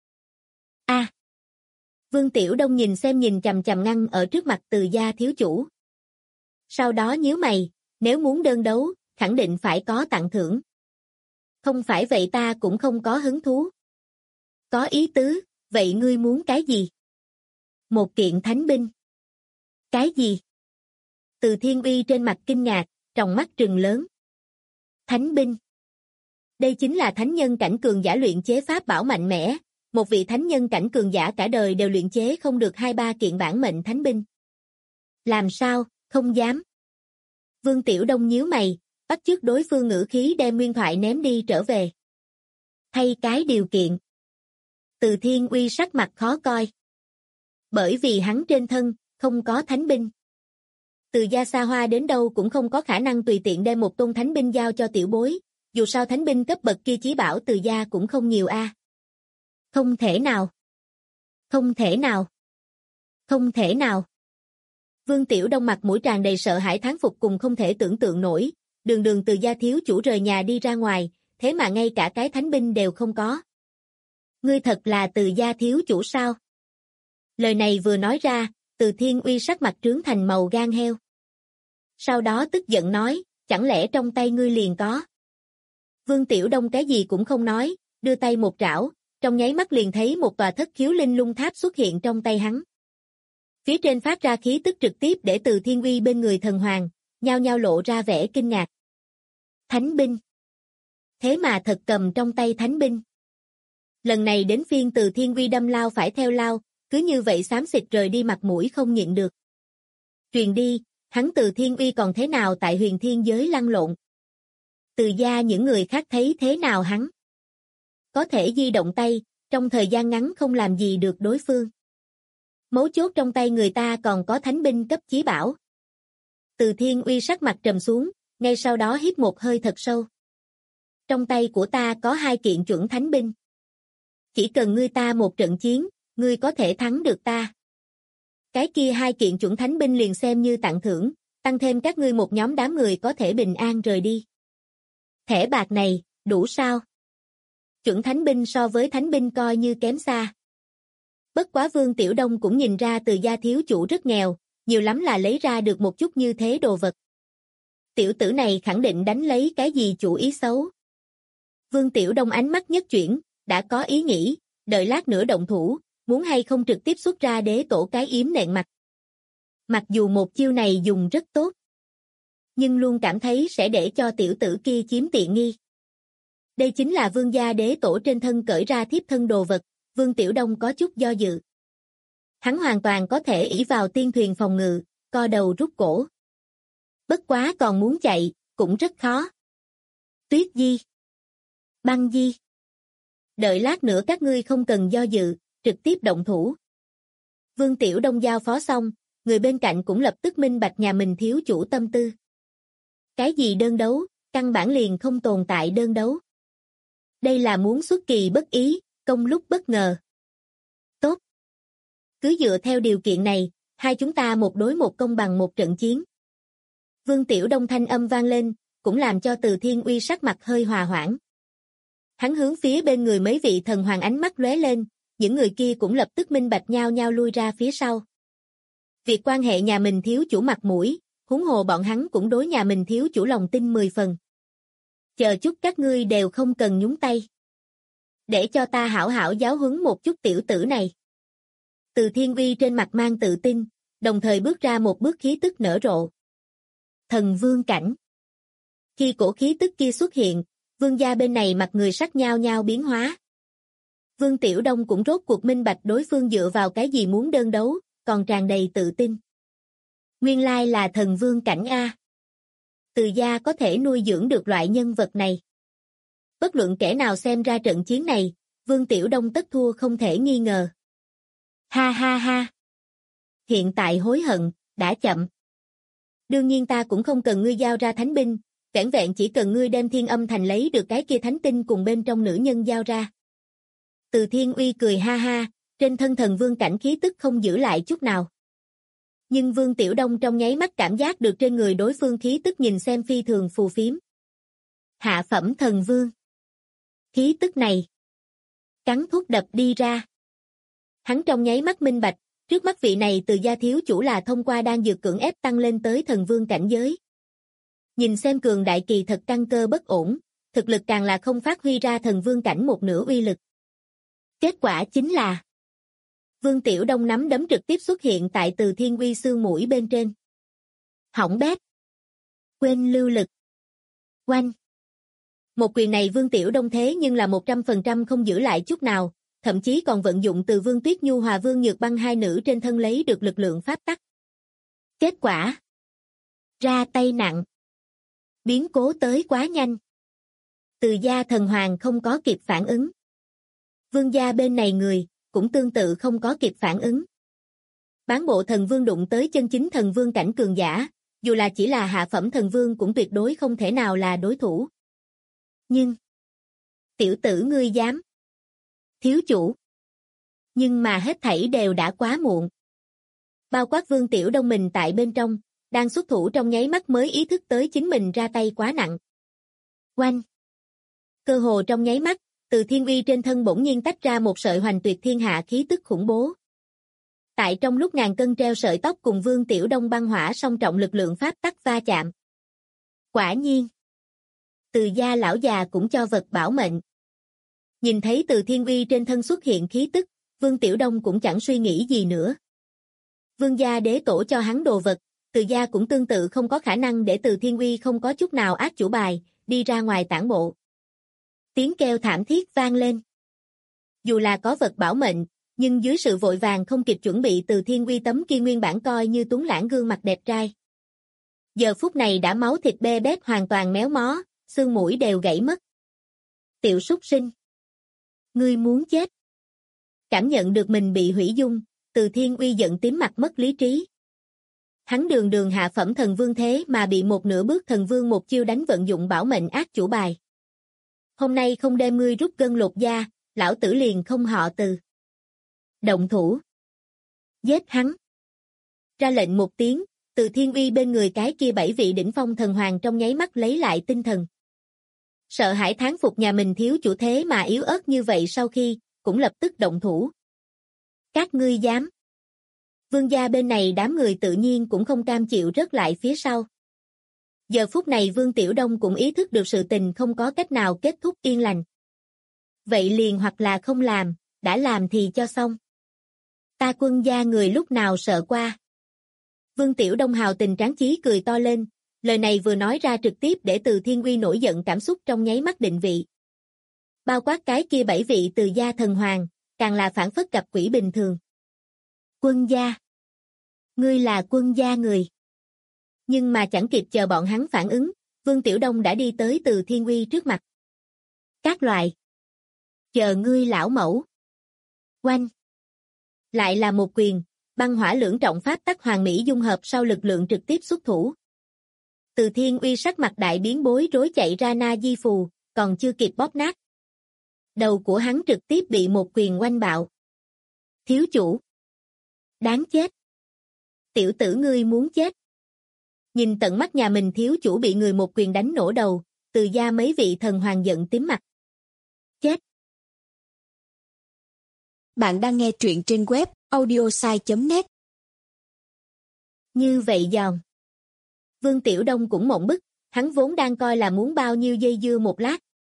Vương Tiểu Đông nhìn xem nhìn chằm chằm ngăn ở trước mặt Từ gia thiếu chủ. Sau đó nhíu mày, nếu muốn đơn đấu, khẳng định phải có tặng thưởng. Không phải vậy ta cũng không có hứng thú. Có ý tứ, vậy ngươi muốn cái gì? Một kiện thánh binh. Cái gì? Từ Thiên Uy trên mặt kinh ngạc, tròng mắt trừng lớn. Thánh binh. Đây chính là thánh nhân cảnh cường giả luyện chế pháp bảo mạnh mẽ, một vị thánh nhân cảnh cường giả cả đời đều luyện chế không được 2-3 kiện bản mệnh thánh binh. Làm sao, không dám. Vương Tiểu Đông nhíu mày, bắt chước đối phương ngữ khí đem nguyên thoại ném đi trở về. Thay cái điều kiện. Từ Thiên Uy sắc mặt khó coi. Bởi vì hắn trên thân, không có thánh binh. Từ gia xa hoa đến đâu cũng không có khả năng tùy tiện đem một tôn thánh binh giao cho tiểu bối, dù sao thánh binh cấp bậc kia chí bảo Từ gia cũng không nhiều a. Không thể nào. Không thể nào. Không thể nào. Vương Tiểu Đông mặt mũi tràn đầy sợ hãi thán phục cùng không thể tưởng tượng nổi, đường đường Từ gia thiếu chủ rời nhà đi ra ngoài, thế mà ngay cả cái thánh binh đều không có. Ngươi thật là Từ gia thiếu chủ sao? Lời này vừa nói ra, Từ Thiên Uy sắc mặt trướng thành màu gan heo. Sau đó tức giận nói, chẳng lẽ trong tay ngươi liền có? Vương Tiểu Đông cái gì cũng không nói, đưa tay một trảo, trong nháy mắt liền thấy một tòa thất khiếu linh lung tháp xuất hiện trong tay hắn. Phía trên phát ra khí tức trực tiếp để Từ Thiên Uy bên người thần hoàng, nhao nhao lộ ra vẻ kinh ngạc. Thánh binh. Thế mà thật cầm trong tay thánh binh. Lần này đến phiên Từ Thiên Uy đâm lao phải theo lao, cứ như vậy xám xịt rời đi mặt mũi không nhịn được. Truyền đi, hắn Từ Thiên Uy còn thế nào tại huyền thiên giới lăn lộn. Từ gia những người khác thấy thế nào hắn. Có thể di động tay, trong thời gian ngắn không làm gì được đối phương. Mấu chốt trong tay người ta còn có thánh binh cấp chí bảo. Từ Thiên Uy sắc mặt trầm xuống, ngay sau đó hít một hơi thật sâu. Trong tay của ta có 2 kiện chuẩn thánh binh. Chỉ cần ngươi ta một trận chiến, ngươi có thể thắng được ta. Cái kia 2 kiện chuẩn thánh binh liền xem như tặng thưởng, tăng thêm các ngươi một nhóm đám người có thể bình an rời đi. Thẻ bạc này, đủ sao? Chuẩn thánh binh so với thánh binh coi như kém xa. Bất quá Vương Tiểu Đông cũng nhìn ra Từ gia thiếu chủ rất nghèo, nhiều lắm là lấy ra được một chút như thế đồ vật. Tiểu tử này khẳng định đánh lấy cái gì chủ ý xấu. Vương Tiểu Đông ánh mắt nhất chuyển, đã có ý nghĩ, đợi lát nữa động thủ, muốn hay không trực tiếp xuất ra đế tổ cái yếm nện mặt. Mặc dù một chiêu này dùng rất tốt, nhưng luôn cảm thấy sẽ để cho tiểu tử kia chiếm tiện nghi. Đây chính là vương gia đế tổ trên thân cởi ra thiếp thân đồ vật, Vương Tiểu Đông có chút do dự. Hắn hoàn toàn có thể ỷ vào tiên thuyền phòng ngự, co đầu rút cổ. Bất quá còn muốn chạy, cũng rất khó. Tuyết Di. Băng Di. Đợi lát nữa các ngươi không cần do dự, trực tiếp động thủ. Vương Tiểu Đông giao phó xong, người bên cạnh cũng lập tức minh bạch nhà mình thiếu chủ tâm tư. Cái gì đơn đấu, căn bản liền không tồn tại đơn đấu. Đây là muốn xuất kỳ bất ý, công lúc bất ngờ. Tốt. Cứ dựa theo điều kiện này, hai chúng ta một đối một công bằng một trận chiến. Vương Tiểu Đông thanh âm vang lên, cũng làm cho Từ Thiên Uy sắc mặt hơi hòa hoãn. Hắn hướng phía bên người mấy vị thần hoàng ánh mắt lóe lên, những người kia cũng lập tức minh bạch nhao nhao lui ra phía sau. Việc quan hệ nhà mình thiếu chủ mặt mũi, huống hồ bọn hắn cũng đối nhà mình thiếu chủ lòng tin 10 phần. Chờ chút các ngươi đều không cần nhúng tay. Để cho ta hảo hảo giáo huấn một chút tiểu tử này. Từ Thiên Uy trên mặt mang tự tin, đồng thời bước ra một bước khí tức nở rộ. Thần vương cảnh. Khi cổ khí tức kia xuất hiện, vương gia bên này mặt người sắc nhao nhao biến hóa. Vương Tiểu Đông cũng rốt cuộc minh bạch đối phương dựa vào cái gì muốn đơn đấu, còn tràn đầy tự tin. Nguyên lai là thần vương cảnh A. Từ gia có thể nuôi dưỡng được loại nhân vật này. Bất luận kẻ nào xem ra trận chiến này, Vương Tiểu Đông tất thua không thể nghi ngờ. Ha ha ha. Hiện tại hối hận, đã chậm. Đương nhiên ta cũng không cần ngươi giao ra thánh binh, vẻn vẹn chỉ cần ngươi đem Thiên Âm Thành lấy được cái kia thánh tinh cùng bên trong nữ nhân giao ra. Từ Thiên Uy cười ha ha, trên thân thần vương cảnh khí tức không giữ lại chút nào. Nhưng Vương Tiểu Đông trong nháy mắt cảm giác được trên người đối phương khí tức nhìn xem phi thường phù phiếm. Hạ phẩm thần vương. Khí tức này. Cắn thuốc đập đi ra. Hắn trong nháy mắt minh bạch, trước mắt vị này Từ gia thiếu chủ là thông qua đan dược cưỡng ép tăng lên tới thần vương cảnh giới. Nhìn xem cường đại kỳ thật căn cơ bất ổn, thực lực càng là không phát huy ra thần vương cảnh một nửa uy lực. Kết quả chính là Vương Tiểu Đông nắm đấm trực tiếp xuất hiện tại Từ Thiên Uy xương mũi bên trên. Hỏng bét. Quên lưu lực. Oanh. Một quyền này Vương Tiểu Đông thế nhưng là 100% không giữ lại chút nào, thậm chí còn vận dụng từ Vương Tuyết Nhu hòa Vương Nhược Băng hai nữ trên thân lấy được lực lượng pháp tắc. Kết quả. Ra tay nặng. Biến cố tới quá nhanh. Từ gia thần hoàng không có kịp phản ứng. Vương gia bên này người, cũng tương tự không có kịp phản ứng. Bán bộ thần vương đụng tới chân chính thần vương cảnh cường giả, dù là chỉ là hạ phẩm thần vương cũng tuyệt đối không thể nào là đối thủ. Nhưng, tiểu tử ngươi dám. Thiếu chủ. Nhưng mà hết thảy đều đã quá muộn. Bao quát Vương Tiểu Đông mình tại bên trong, đang xuất thủ trong nháy mắt mới ý thức tới chính mình ra tay quá nặng. Oanh! Cơ hồ trong nháy mắt, từ thiên uy trên thân bỗng nhiên tách ra một sợi hoành tuyệt thiên hạ khí tức khủng bố. Tại trong lúc ngàn cân treo sợi tóc cùng Vương Tiểu Đông băng hỏa song trọng lực lượng pháp tắc va chạm. Quả nhiên! Từ gia lão già cũng cho vật bảo mệnh. Nhìn thấy từ thiên uy trên thân xuất hiện khí tức, Vương Tiểu Đông cũng chẳng suy nghĩ gì nữa. Vương gia đế tổ cho hắn đồ vật, từ gia cũng tương tự không có khả năng để từ thiên uy không có chút nào ác chủ bài, đi ra ngoài tản bộ. Tiếng kêu thảm thiết vang lên. Dù là có vật bảo mệnh, nhưng dưới sự vội vàng không kịp chuẩn bị từ thiên uy tấm kia nguyên bản coi như tuấn lãng gương mặt đẹp trai. Giờ phút này đã máu thịt bê bết hoàn toàn méo mó, xương mũi đều gãy mất. Tiểu súc sinh. Ngươi muốn chết. Cảm nhận được mình bị hủy dung, từ thiên uy giận tím mặt mất lý trí. Hắn đường đường hạ phẩm thần vương thế mà bị một nửa bước thần vương một chiêu đánh vận dụng bảo mệnh ác chủ bài. Hôm nay không đem ngươi rút gân lột da, lão tử liền không họ Từ. Động thủ. Giết hắn. Ra lệnh một tiếng, từ thiên uy bên người cái kia 7 vị đỉnh phong thần hoàng trong nháy mắt lấy lại tinh thần. Sợ hãi thán phục nhà mình thiếu chủ thế mà yếu ớt như vậy sau khi, cũng lập tức động thủ. Các ngươi dám. Vương gia bên này đám người tự nhiên cũng không cam chịu rớt lại phía sau. Giờ phút này Vương Tiểu Đông cũng ý thức được sự tình không có cách nào kết thúc yên lành. Vậy liền hoặc là không làm, đã làm thì cho xong. Ta quân gia người lúc nào sợ qua. Vương Tiểu Đông hào tình tráng chí cười to lên, lời này vừa nói ra trực tiếp để từ thiên uy nổi giận cảm xúc trong nháy mắt định vị. Bao quát cái kia 7 vị từ gia thần hoàng, càng là phản phất gặp quỷ bình thường. Quân gia. Ngươi là quân gia người. Nhưng mà chẳng kịp chờ bọn hắn phản ứng, Vương Tiểu Đông đã đi tới từ thiên uy trước mặt. Các loại. Chờ ngươi lão mẫu. Oanh. Lại là một quyền, băng hỏa lưỡng trọng pháp tắc hoàng mỹ dung hợp sau lực lượng trực tiếp xuất thủ. Từ thiên uy sắc mặt đại biến bối rối chạy ra na di phù, còn chưa kịp bóp nát. Đầu của hắn trực tiếp bị một quyền oanh bạo. Thiếu chủ. Đáng chết. Tiểu tử ngươi muốn chết. Nhìn tận mắt nhà mình thiếu chủ bị người một quyền đánh nổ đầu, từ gia mấy vị thần hoàng giận tím mặt. Chết. Bạn đang nghe truyện trên web audiosai.net. Như vậy giòn. Vương Tiểu Đông cũng mộng bức, hắn vốn đang coi là muốn bao nhiêu dây dưa một lát.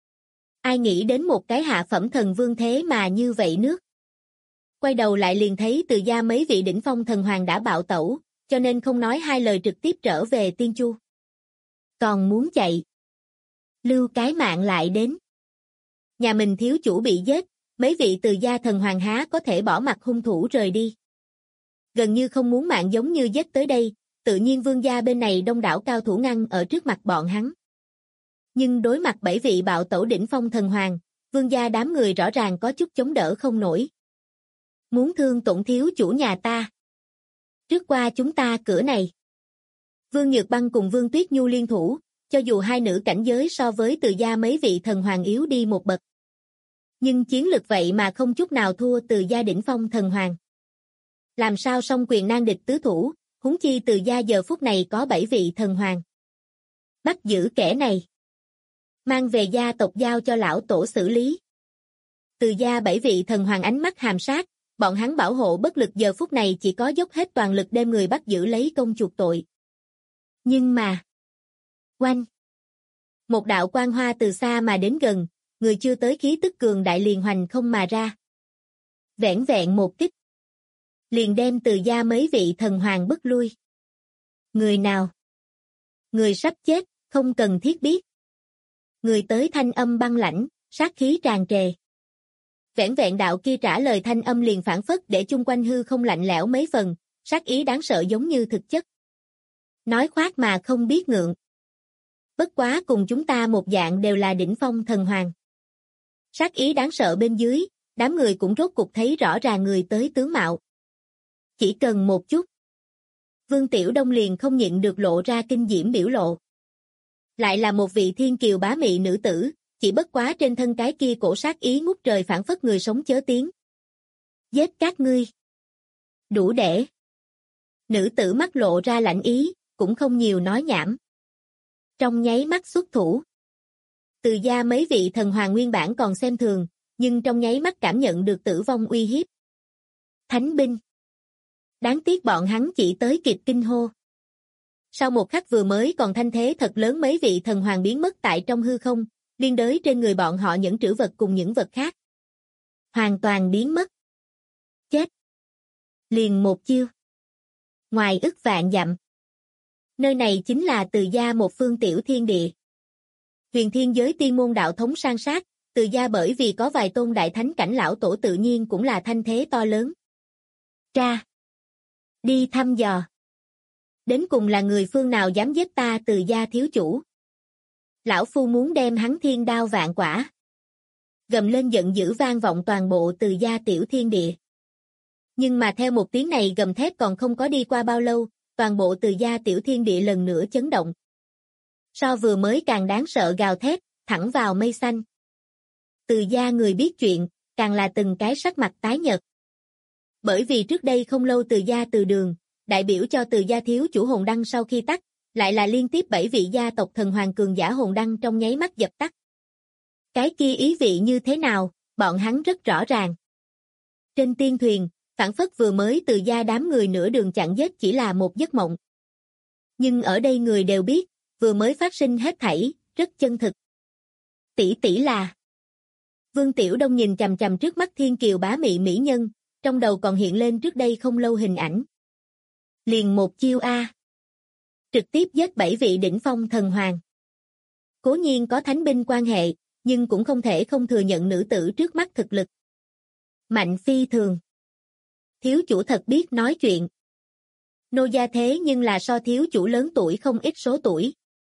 Ai nghĩ đến một cái hạ phẩm thần vương thế mà như vậy nước. Quay đầu lại liền thấy từ gia mấy vị đỉnh phong thần hoàng đã bạo tẩu, cho nên không nói hai lời trực tiếp trở về Tiên Chu. Còn muốn chạy. Lưu cái mạng lại đến. Nhà mình thiếu chủ bị giết, mấy vị từ gia thần hoàng há có thể bỏ mặc hung thủ rời đi. Gần như không muốn mạng giống như giết tới đây, tự nhiên vương gia bên này đông đảo cao thủ ngăn ở trước mặt bọn hắn. Nhưng đối mặt 7 vị bạo tẩu đỉnh phong thần hoàng, vương gia đám người rõ ràng có chút chống đỡ không nổi. Muốn thương tổn thiếu chủ nhà ta. Trước qua chúng ta cửa này. Vương Nhược Băng cùng Vương Tuyết Nhu liên thủ, cho dù hai nữ cảnh giới so với từ gia mấy vị thần hoàng yếu đi một bậc. Nhưng chiến lực vậy mà không chút nào thua từ gia đỉnh phong thần hoàng. Làm sao song quyền nan địch tứ thủ, huống chi từ gia giờ phút này có 7 vị thần hoàng. Bắt giữ kẻ này. Mang về gia tộc giao cho lão tổ xử lý. Từ gia 7 vị thần hoàng ánh mắt hàm sát, bọn hắn bảo hộ bất lực giờ phút này chỉ có dốc hết toàn lực đem người bắt giữ lấy công chuộc tội. Nhưng mà... Oanh! Một đạo quang hoa từ xa mà đến gần, người chưa tới khí tức cường đại liền hoành không mà ra. Vẻn vẹn một kích. Liền đem từ gia mấy vị thần hoàng bức lui. Người nào? Người sắp chết, không cần thiết biết. Người tới thanh âm băng lãnh, sát khí tràn trề. Vẻn vẹn đạo kia trả lời thanh âm liền phản phất để chung quanh hư không lạnh lẽo mấy phần, sát ý đáng sợ giống như thực chất. Nói khoác mà không biết ngượng. Bất quá cùng chúng ta một dạng đều là đỉnh phong thần hoàng. Sát ý đáng sợ bên dưới, đám người cũng rốt cục thấy rõ ràng người tới tướng mạo. Chỉ cần một chút. Vương Tiểu Đông liền không nhịn được lộ ra kinh diễm biểu lộ. Lại là một vị thiên kiều bá mị nữ tử, chỉ bất quá trên thân cái kia cổ sát ý ngút trời phảng phất người sống chớ tiếng. Giết các ngươi. Đủ để. Nữ tử mắt lộ ra lạnh ý, cũng không nhiều nói nhảm. Trong nháy mắt xuất thủ. Từ gia mấy vị thần hoàng nguyên bản còn xem thường, nhưng trong nháy mắt cảm nhận được tử vong uy hiếp. Thánh binh. Đáng tiếc bọn hắn chỉ tới kịp kinh hô. Sau một khắc vừa mới còn thanh thế thật lớn mấy vị thần hoàng biến mất tại trong hư không, liên đới trên người bọn họ những trữ vật cùng những vật khác. Hoàn toàn biến mất. Chết. Liền một chiêu. Ngoài ức vạn dặm. Nơi này chính là Từ gia một phương tiểu thiên địa. Huyền thiên giới tiên môn đạo thống san sát, Từ gia bởi vì có vài tôn đại thánh cảnh lão tổ tự nhiên cũng là thanh thế to lớn. Tra. Đi thăm dò. Đến cùng là người phương nào dám giết ta Từ gia thiếu chủ. Lão phu muốn đem hắn thiên đao vạn quả. Gầm lên giận dữ vang vọng toàn bộ Từ gia tiểu thiên địa. Nhưng mà theo một tiếng này gầm thét còn không có đi qua bao lâu, toàn bộ Từ gia tiểu thiên địa lần nữa chấn động. So vừa mới càng đáng sợ gào thét, thẳng vào mây xanh. Từ gia người biết chuyện, càng là từng cái sắc mặt tái nhợt. Bởi vì trước đây không lâu Từ gia Từ Đường, đại biểu cho Từ gia thiếu chủ hồn đăng sau khi tắt, lại là liên tiếp 7 vị gia tộc thần hoàng cường giả hồn đăng trong nháy mắt dập tắt. Cái kia ý vị như thế nào, bọn hắn rất rõ ràng. Trên tiên thuyền, phảng phất vừa mới Từ gia đám người nửa đường chặn giết chỉ là một giấc mộng. Nhưng ở đây người đều biết, vừa mới phát sinh hết thảy, rất chân thực. Tỷ tỷ là. Vương Tiểu Đông nhìn chằm chằm trước mắt thiên kiều bá mị mỹ nhân, trong đầu còn hiện lên trước đây không lâu hình ảnh. Liền một chiêu A. Trực tiếp giết 7 vị đỉnh phong thần hoàng. Cố nhiên có thánh binh quan hệ, nhưng cũng không thể không thừa nhận nữ tử trước mắt thực lực. Mạnh phi thường. Thiếu chủ thật biết nói chuyện. Nô gia thế nhưng là so thiếu chủ lớn tuổi không ít số tuổi.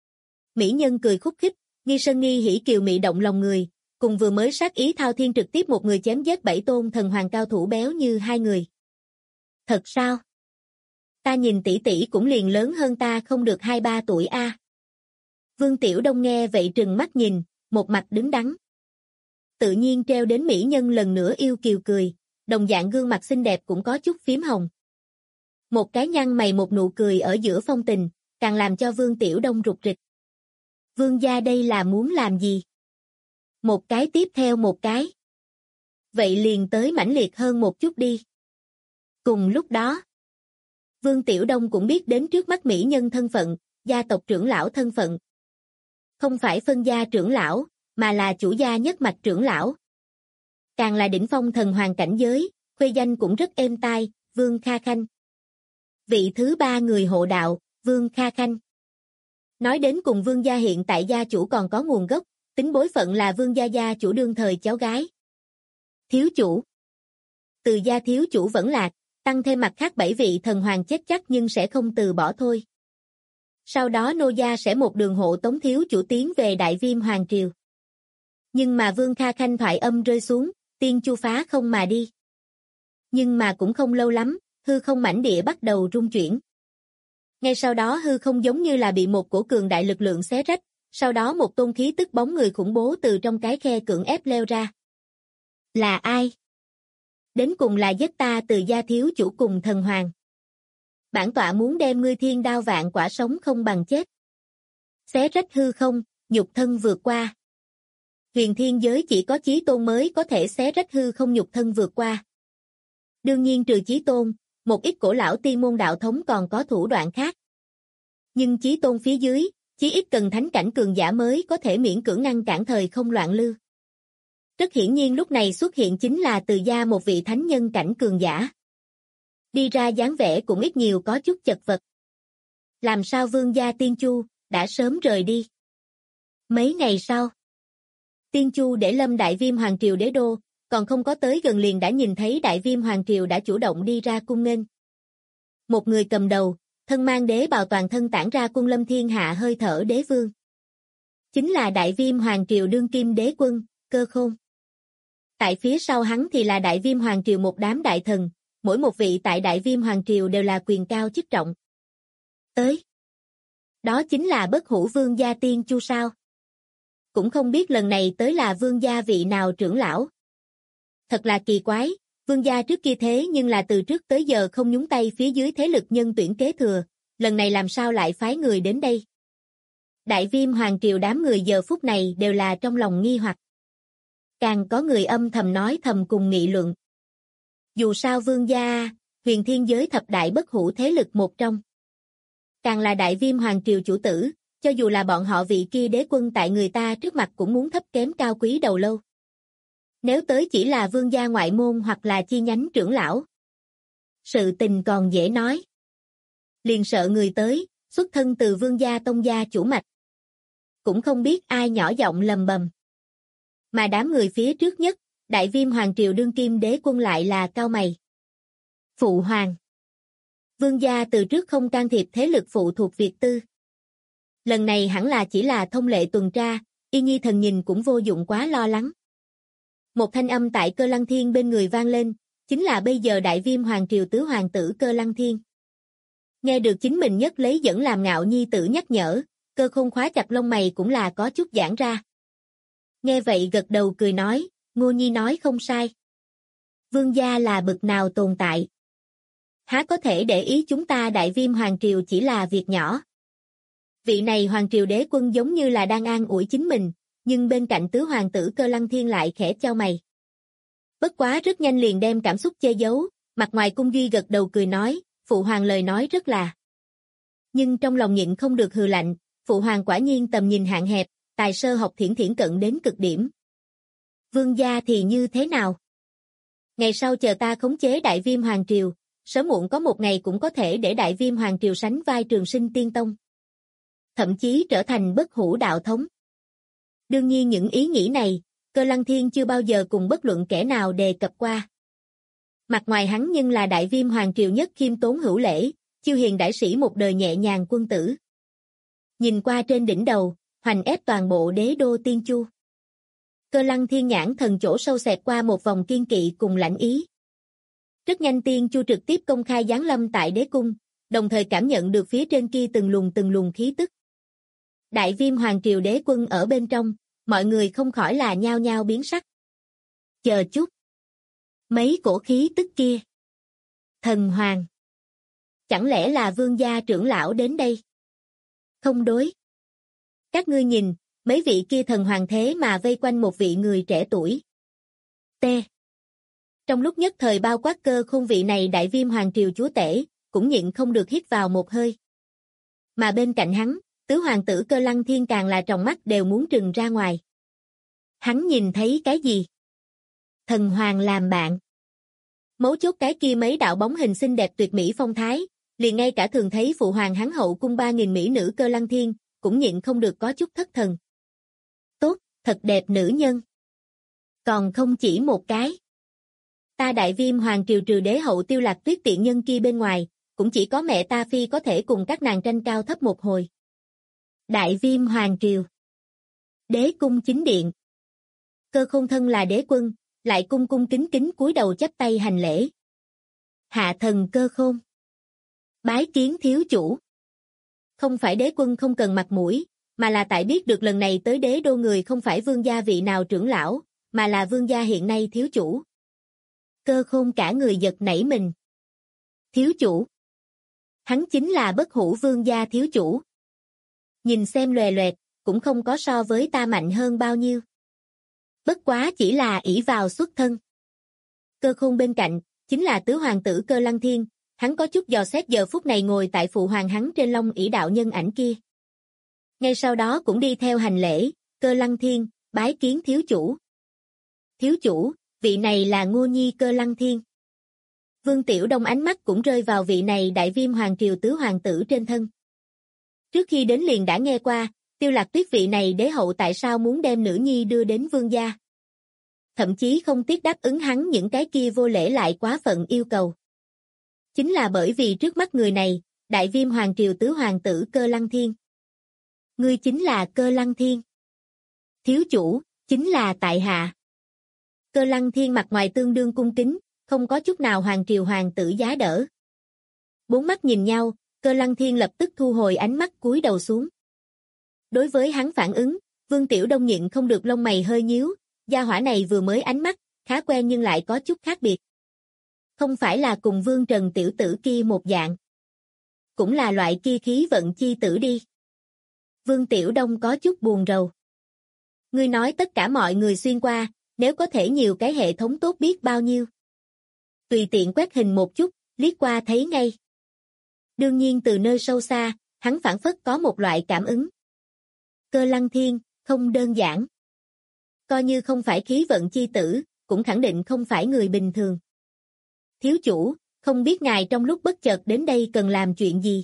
Mỹ nhân cười khúc khích, nghi sơn nghi hỉ kiều mị động lòng người, cùng vừa mới sát ý thao thiên trực tiếp một người chém giết 7 tôn thần hoàng cao thủ béo như hai người. Thật sao? Ta nhìn tỷ tỷ cũng liền lớn hơn ta không được 2-3 tuổi a. Vương Tiểu Đông nghe vậy trừng mắt nhìn, một mặt đứng đắn. Tự nhiên treo đến mỹ nhân lần nữa yêu kiều cười, đồng dạng gương mặt xinh đẹp cũng có chút phím hồng. Một cái nhăn mày một nụ cười ở giữa phong tình, càng làm cho Vương Tiểu Đông rụt rịch. Vương gia đây là muốn làm gì? Một cái tiếp theo một cái. Vậy liền tới mãnh liệt hơn một chút đi. Cùng lúc đó, Vương Tiểu Đông cũng biết đến trước mắt mỹ nhân thân phận, gia tộc trưởng lão thân phận. Không phải phân gia trưởng lão, mà là chủ gia nhất mạch trưởng lão. Càng là đỉnh phong thần hoàng cảnh giới, khuê danh cũng rất êm tai, Vương Kha Khanh. Vị thứ 3 người hộ đạo, Vương Kha Khanh. Nói đến cùng Vương gia hiện tại gia chủ còn có nguồn gốc, tính bối phận là Vương gia gia chủ đương thời cháu gái. Thiếu chủ. Từ gia thiếu chủ vẫn lạc, tăng thêm mặt khác 7 vị thần hoàng chết chắc nhưng sẽ không từ bỏ thôi. Sau đó nô gia sẽ một đường hộ tống thiếu chủ tiến về Đại Viêm Hoàng Triều. Nhưng mà Vương Kha Khanh thoại âm rơi xuống, tiên chu phá không mà đi. Nhưng mà cũng không lâu lắm, hư không mảnh địa bắt đầu rung chuyển. Ngay sau đó hư không giống như là bị một cổ cường đại lực lượng xé rách, sau đó một tôn khí tức bóng người khủng bố từ trong cái khe cưỡng ép leo ra. Là ai? Đến cùng là giết ta Từ gia thiếu chủ cùng thần hoàng. Bản tọa muốn đem ngươi thiên đao vạn quả sống không bằng chết. Xé rách hư không, nhục thân vượt qua. Huyền thiên giới chỉ có chí tôn mới có thể xé rách hư không nhục thân vượt qua. Đương nhiên trừ chí tôn, một ít cổ lão tiên môn đạo thống còn có thủ đoạn khác. Nhưng chí tôn phía dưới, chí ít cần thánh cảnh cường giả mới có thể miễn cưỡng ngăn cản thời không loạn lưu. Rất hiển nhiên lúc này xuất hiện chính là Từ gia một vị thánh nhân cảnh cường giả. Đi ra dáng vẻ cũng ít nhiều có chút chật vật. Làm sao Vương gia Tiên Chu đã sớm rời đi? Mấy ngày sau, Tiên Chu để lâm Đại Viêm Hoàng Triều đế đô, còn không có tới gần liền đã nhìn thấy Đại Viêm Hoàng Triều đã chủ động đi ra cung nghênh. Một người cầm đầu, thân mang đế bào toàn thân tản ra quân lâm thiên hạ hơi thở đế vương. Chính là Đại Viêm Hoàng Triều đương kim đế quân, Cơ Khôn. Tại phía sau hắn thì là Đại Viêm Hoàng Triều một đám đại thần, mỗi một vị tại Đại Viêm Hoàng Triều đều là quyền cao chức trọng. Tới. Đó chính là bất hủ Vương gia Tiên Chu sao? cũng không biết lần này tới là vương gia vị nào trưởng lão. Thật là kỳ quái, vương gia trước kia thế nhưng là từ trước tới giờ không nhúng tay phía dưới thế lực nhân tuyển kế thừa, lần này làm sao lại phái người đến đây? Đại Viêm Hoàng Triều đám người giờ phút này đều là trong lòng nghi hoặc. Càng có người âm thầm nói thầm cùng nghị luận. Dù sao vương gia, huyền thiên giới thập đại bất hủ thế lực một trong. Càng là Đại Viêm Hoàng Triều chủ tử, cho dù là bọn họ vị kia đế quân tại người ta trước mặt cũng muốn thấp kém cao quý đầu lâu. Nếu tới chỉ là vương gia ngoại môn hoặc là chi nhánh trưởng lão. Sự tình còn dễ nói. Liền sợ người tới, xuất thân từ vương gia tông gia chủ mạch. Cũng không biết ai nhỏ giọng lầm bầm. Mà đám người phía trước nhất, Đại Viêm Hoàng Triều đương kim đế quân lại là cau mày. Phụ hoàng. Vương gia từ trước không can thiệp thế lực phụ thuộc Việt tư. Lần này hẳn là chỉ là thông lệ tuần tra, y nhi thần nhìn cũng vô dụng quá lo lắng. Một thanh âm tại Cơ Lăng Thiên bên người vang lên, chính là bây giờ Đại Viêm Hoàng Triều tứ hoàng tử Cơ Lăng Thiên. Nghe được chính mình nhất lấy dẫn làm ngạo nhi tử nhắc nhở, Cơ Khôn khóa chặt lông mày cũng là có chút giãn ra. Nghe vậy gật đầu cười nói, Ngô Nhi nói không sai. Vương gia là bực nào tồn tại. Há có thể để ý chúng ta Đại Viêm Hoàng Triều chỉ là việc nhỏ. Vị này Hoàng Triều đế quân giống như là đang an ủi chính mình, nhưng bên cạnh tứ hoàng tử Cơ Lăng Thiên lại khẽ chau mày. Bất quá rất nhanh liền đem cảm xúc che giấu, mặt ngoài cung duy gật đầu cười nói, phụ hoàng lời nói rất là. Nhưng trong lòng nhịn không được hừ lạnh, phụ hoàng quả nhiên tầm nhìn hạn hẹp, tài sơ học thiển thiển cận đến cực điểm. Vương gia thì như thế nào? Ngày sau chờ ta khống chế Đại Viêm Hoàng Triều, sớm muộn có một ngày cũng có thể để Đại Viêm Hoàng Triều sánh vai Trường Sinh Tiên Tông. Thậm chí trở thành bất hủ đạo thống. Đương nhiên những ý nghĩ này, Cơ Lăng Thiên chưa bao giờ cùng bất luận kẻ nào đề cập qua. Mặt ngoài hắn nhưng là Đại Viêm Hoàng Triều nhất khiêm tốn hữu lễ, chiêu hiền đại sĩ một đời nhẹ nhàng quân tử. Nhìn qua trên đỉnh đầu, hoành ép toàn bộ đế đô Tiên Chu. Cơ Lăng Thiên nhãn thần chỗ sâu xẹt qua một vòng kiên kỵ cùng lãnh ý. Rất nhanh Tiên Chu trực tiếp công khai giáng lâm tại đế cung, đồng thời cảm nhận được phía trên kia từng luồng khí tức. Đại Viêm Hoàng Triều đế quân ở bên trong, mọi người không khỏi là nhao nhao biến sắc. Chờ chút. Mấy cổ khí tức kia. Thần Hoàng. Chẳng lẽ là vương gia trưởng lão đến đây? Không đối. Các ngươi nhìn, mấy vị kia thần hoàng thế mà vây quanh một vị người trẻ tuổi. T. Trong lúc nhất thời bao quát Cơ Khôn vị này Đại Viêm Hoàng Triều chúa tể, cũng nhịn không được hít vào một hơi. Mà bên cạnh hắn, tứ hoàng tử Cơ Lăng Thiên càng là tròng mắt đều muốn trừng ra ngoài. Hắn nhìn thấy cái gì? Thần hoàng làm bạn. Mấu chốt cái kia mấy đạo bóng hình xinh đẹp tuyệt mỹ phong thái, liền ngay cả thường thấy phụ hoàng hắn hậu cung 3.000 mỹ nữ Cơ Lăng Thiên, cũng nhịn không được có chút thất thần. Tốt, thật đẹp nữ nhân. Còn không chỉ một cái. Ta Đại Viêm Hoàng Triều trừ đế hậu Tiêu Lạc Tuyết tiện nhân kia bên ngoài, cũng chỉ có mẹ ta phi có thể cùng các nàng tranh cao thấp một hồi. Đại Viêm Hoàng Triều. Đế cung chính điện. Cơ Khôn thân là đế quân, lại cung kính cúi đầu chắp tay hành lễ. Hạ thần Cơ Khôn. Bái kiến thiếu chủ. Không phải đế quân không cần mặt mũi, mà là tại biết được lần này tới đế đô người không phải vương gia vị nào trưởng lão, mà là vương gia hiện nay thiếu chủ. Cơ Khôn cả người giật nảy mình. Thiếu chủ. Hắn chính là bất hủ vương gia thiếu chủ. Nhìn xem loè loẹt, cũng không có so với ta mạnh hơn bao nhiêu. Bất quá chỉ là ỷ vào xuất thân. Cơ Khôn bên cạnh, chính là tứ hoàng tử Cơ Lăng Thiên, hắn có chút dò xét giờ phút này ngồi tại phụ hoàng hắn trên long ỷ đạo nhân ảnh kia. Ngay sau đó cũng đi theo hành lễ, Cơ Lăng Thiên, bái kiến thiếu chủ. Thiếu chủ, vị này là Ngô Nhi Cơ Lăng Thiên. Vương Tiểu Đông ánh mắt cũng rơi vào vị này Đại Viêm Hoàng Triều tứ hoàng tử trên thân. Trước khi đến liền đã nghe qua, Tiêu Lạc Tuyết vị này đế hậu tại sao muốn đem nữ nhi đưa đến vương gia. Thậm chí không tiếc đáp ứng hắn những cái kia vô lễ lại quá phận yêu cầu. Chính là bởi vì trước mắt người này, Đại Viêm Hoàng Triều tứ hoàng tử Cơ Lăng Thiên. Ngươi chính là Cơ Lăng Thiên. Thiếu chủ, chính là tại hạ. Cơ Lăng Thiên mặt ngoài tương đương cung kính, không có chút nào hoàng triều hoàng tử giá đỡ. Bốn mắt nhìn nhau, Cơ Lăng Thiên lập tức thu hồi ánh mắt cúi đầu xuống. Đối với hắn phản ứng, Vương Tiểu Đông nhịn không được lông mày hơi nhíu, gia hỏa này vừa mới ánh mắt, khá quen nhưng lại có chút khác biệt. Không phải là cùng Vương Trần tiểu tử kia một dạng. Cũng là loại kia khí vận chi tử đi. Vương Tiểu Đông có chút buồn rầu. Ngươi nói tất cả mọi người xuyên qua, nếu có thể nhiều cái hệ thống tốt biết bao nhiêu. Tùy tiện quét hình một chút, liếc qua thấy ngay. Đương nhiên từ nơi sâu xa, hắn phảng phất có một loại cảm ứng. Cơ Lăng Thiên, không đơn giản. Coi như không phải khí vận chi tử, cũng khẳng định không phải người bình thường. Thiếu chủ, không biết ngài trong lúc bất chợt đến đây cần làm chuyện gì?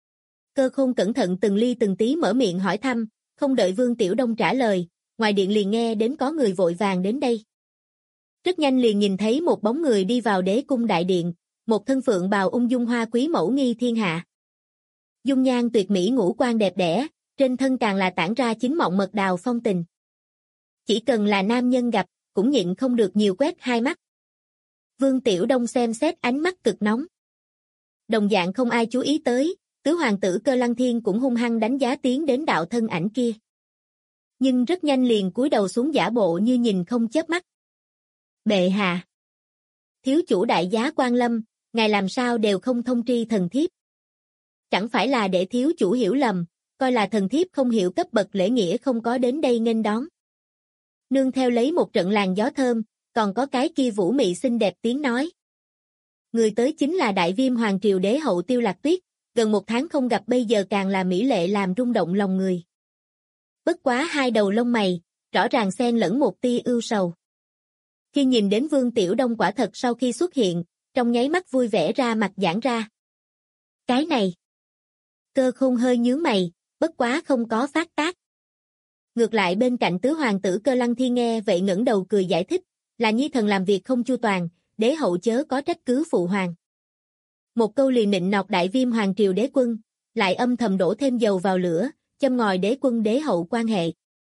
Cơ Khôn cẩn thận từng ly từng tí mở miệng hỏi thăm, không đợi Vương Tiểu Đông trả lời, ngoài điện liền nghe đến có người vội vàng đến đây. Rất nhanh liền nhìn thấy một bóng người đi vào đế cung đại điện, một thân phượng bào ung dung hoa quý mẫu nghi thiên hạ. Dung nhan tuyệt mỹ ngũ quan đẹp đẽ, trên thân càng là tản ra chính mọng mật đào phong tình. Chỉ cần là nam nhân gặp, cũng nhịn không được nhiều quét hai mắt. Vương Tiểu Đông xem xét ánh mắt cực nóng. Đồng dạng không ai chú ý tới, tứ hoàng tử Cơ Lăng Thiên cũng hung hăng đánh giá tiến đến đạo thân ảnh kia. Nhưng rất nhanh liền cúi đầu xuống giả bộ như nhìn không chớp mắt. Bệ hạ. Thiếu chủ đại giá quan lâm, ngài làm sao đều không thông tri thần thiếp. Chẳng phải là để thiếu chủ hiểu lầm, coi là thần thiếp không hiểu cấp bậc lễ nghĩa không có đến đây nghênh đón. Nương theo lấy một trận làn gió thơm, còn có cái kia vũ mị xinh đẹp tiếng nói. Người tới chính là Đại Viêm Hoàng Triều Đế hậu Tiêu Lạc Tuyết, gần một tháng không gặp bây giờ càng là mỹ lệ làm rung động lòng người. Bất quá hai đầu lông mày, rõ ràng xen lẫn một tia ưu sầu. Khi nhìn đến Vương Tiểu Đông quả thật sau khi xuất hiện, trong nháy mắt vui vẻ ra mặt giãn ra. Cái này. Cơ Khôn hơi nhướng mày, bất quá không có phát tác. Ngược lại bên cạnh tứ hoàng tử Cơ Lăng Thiên nghe vậy ngẩng đầu cười giải thích, là nhi thần làm việc không chu toàn, đế hậu chớ có trách cứ phụ hoàng. Một câu liền nịnh nọt Đại Viêm Hoàng Triều đế quân, lại âm thầm đổ thêm dầu vào lửa, châm ngòi đế quân đế hậu quan hệ.